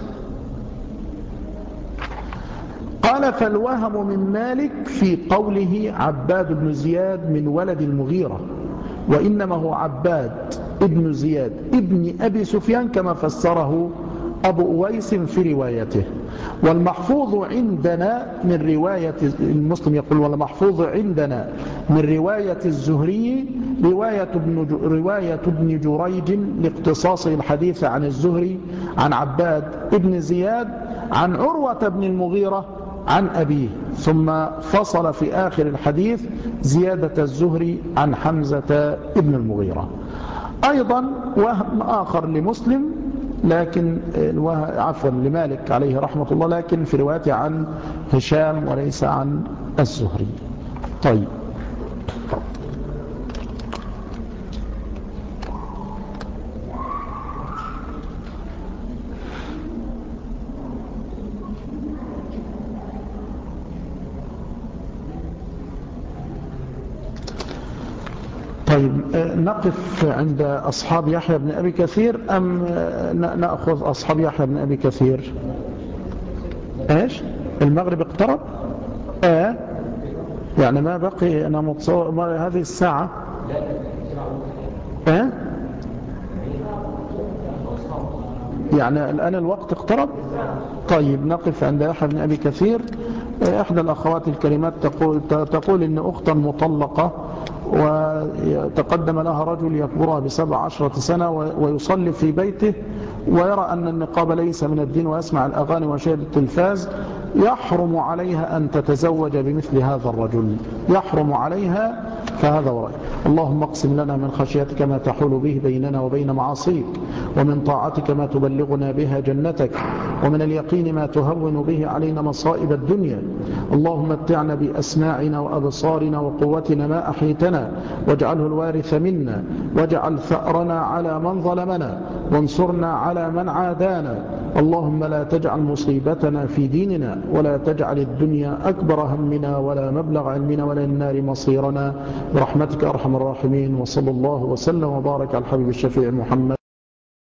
قال فالوهم من مالك في قوله عباد بن زياد من ولد المغيرة، وإنما هو عباد ابن زياد ابن أبي سفيان كما فسره أبو أويس في روايته. والمحفوظ عندنا من رواية المسلم يقول والمحفوظ عندنا من رواية الزهري رواية ابن رواية ابن جريج لاقتصاصه الحديث عن الزهري عن عباد ابن زياد عن عروة بن المغيرة عن أبيه، ثم فصل في آخر الحديث زيادة الزهري عن حمزة ابن المغيرة. أيضا وهم آخر لمسلم لكن عفوا لمالك عليه رحمة الله، لكن في روايته عن هشام وليس عن الزهري. طيب طيب نقف عند أصحاب يحيى بن أبي كثير أم نأخذ أصحاب يحيى بن أبي كثير؟ إيش المغرب اقترب؟ آه يعني ما بقي، أنا متصور هذه الساعة آه يعني الآن الوقت اقترب. طيب نقف عند يحيى بن أبي كثير. إحدى الأخوات الكريمات تقول, تقول إن أختا مطلقة وتقدم لها رجل يكبرها بسبع عشرة سنة ويصلي في بيته ويرى أن النقاب ليس من الدين ويسمع الأغاني ويشاهد التلفاز، يحرم عليها أن تتزوج بمثل هذا الرجل، يحرم عليها. فهذا ورأي. اللهم اقسم لنا من خشيتك ما تحول به بيننا وبين معاصيك، ومن طاعتك ما تبلغنا بها جنتك، ومن اليقين ما تهون به علينا مصائب الدنيا. اللهم متعنا بأسماعنا وأبصارنا وقوتنا ما أحيتنا، واجعله الوارث منا، واجعل ثأرنا على من ظلمنا، وانصرنا على من عادانا. اللهم لا تجعل مصيبتنا في ديننا، ولا تجعل الدنيا أكبر همنا ولا مبلغ علمنا ولا النار مصيرنا، برحمتك أرحم الراحمين. وصلى الله وسلم وبارك على الحبيب الشفيع محمد.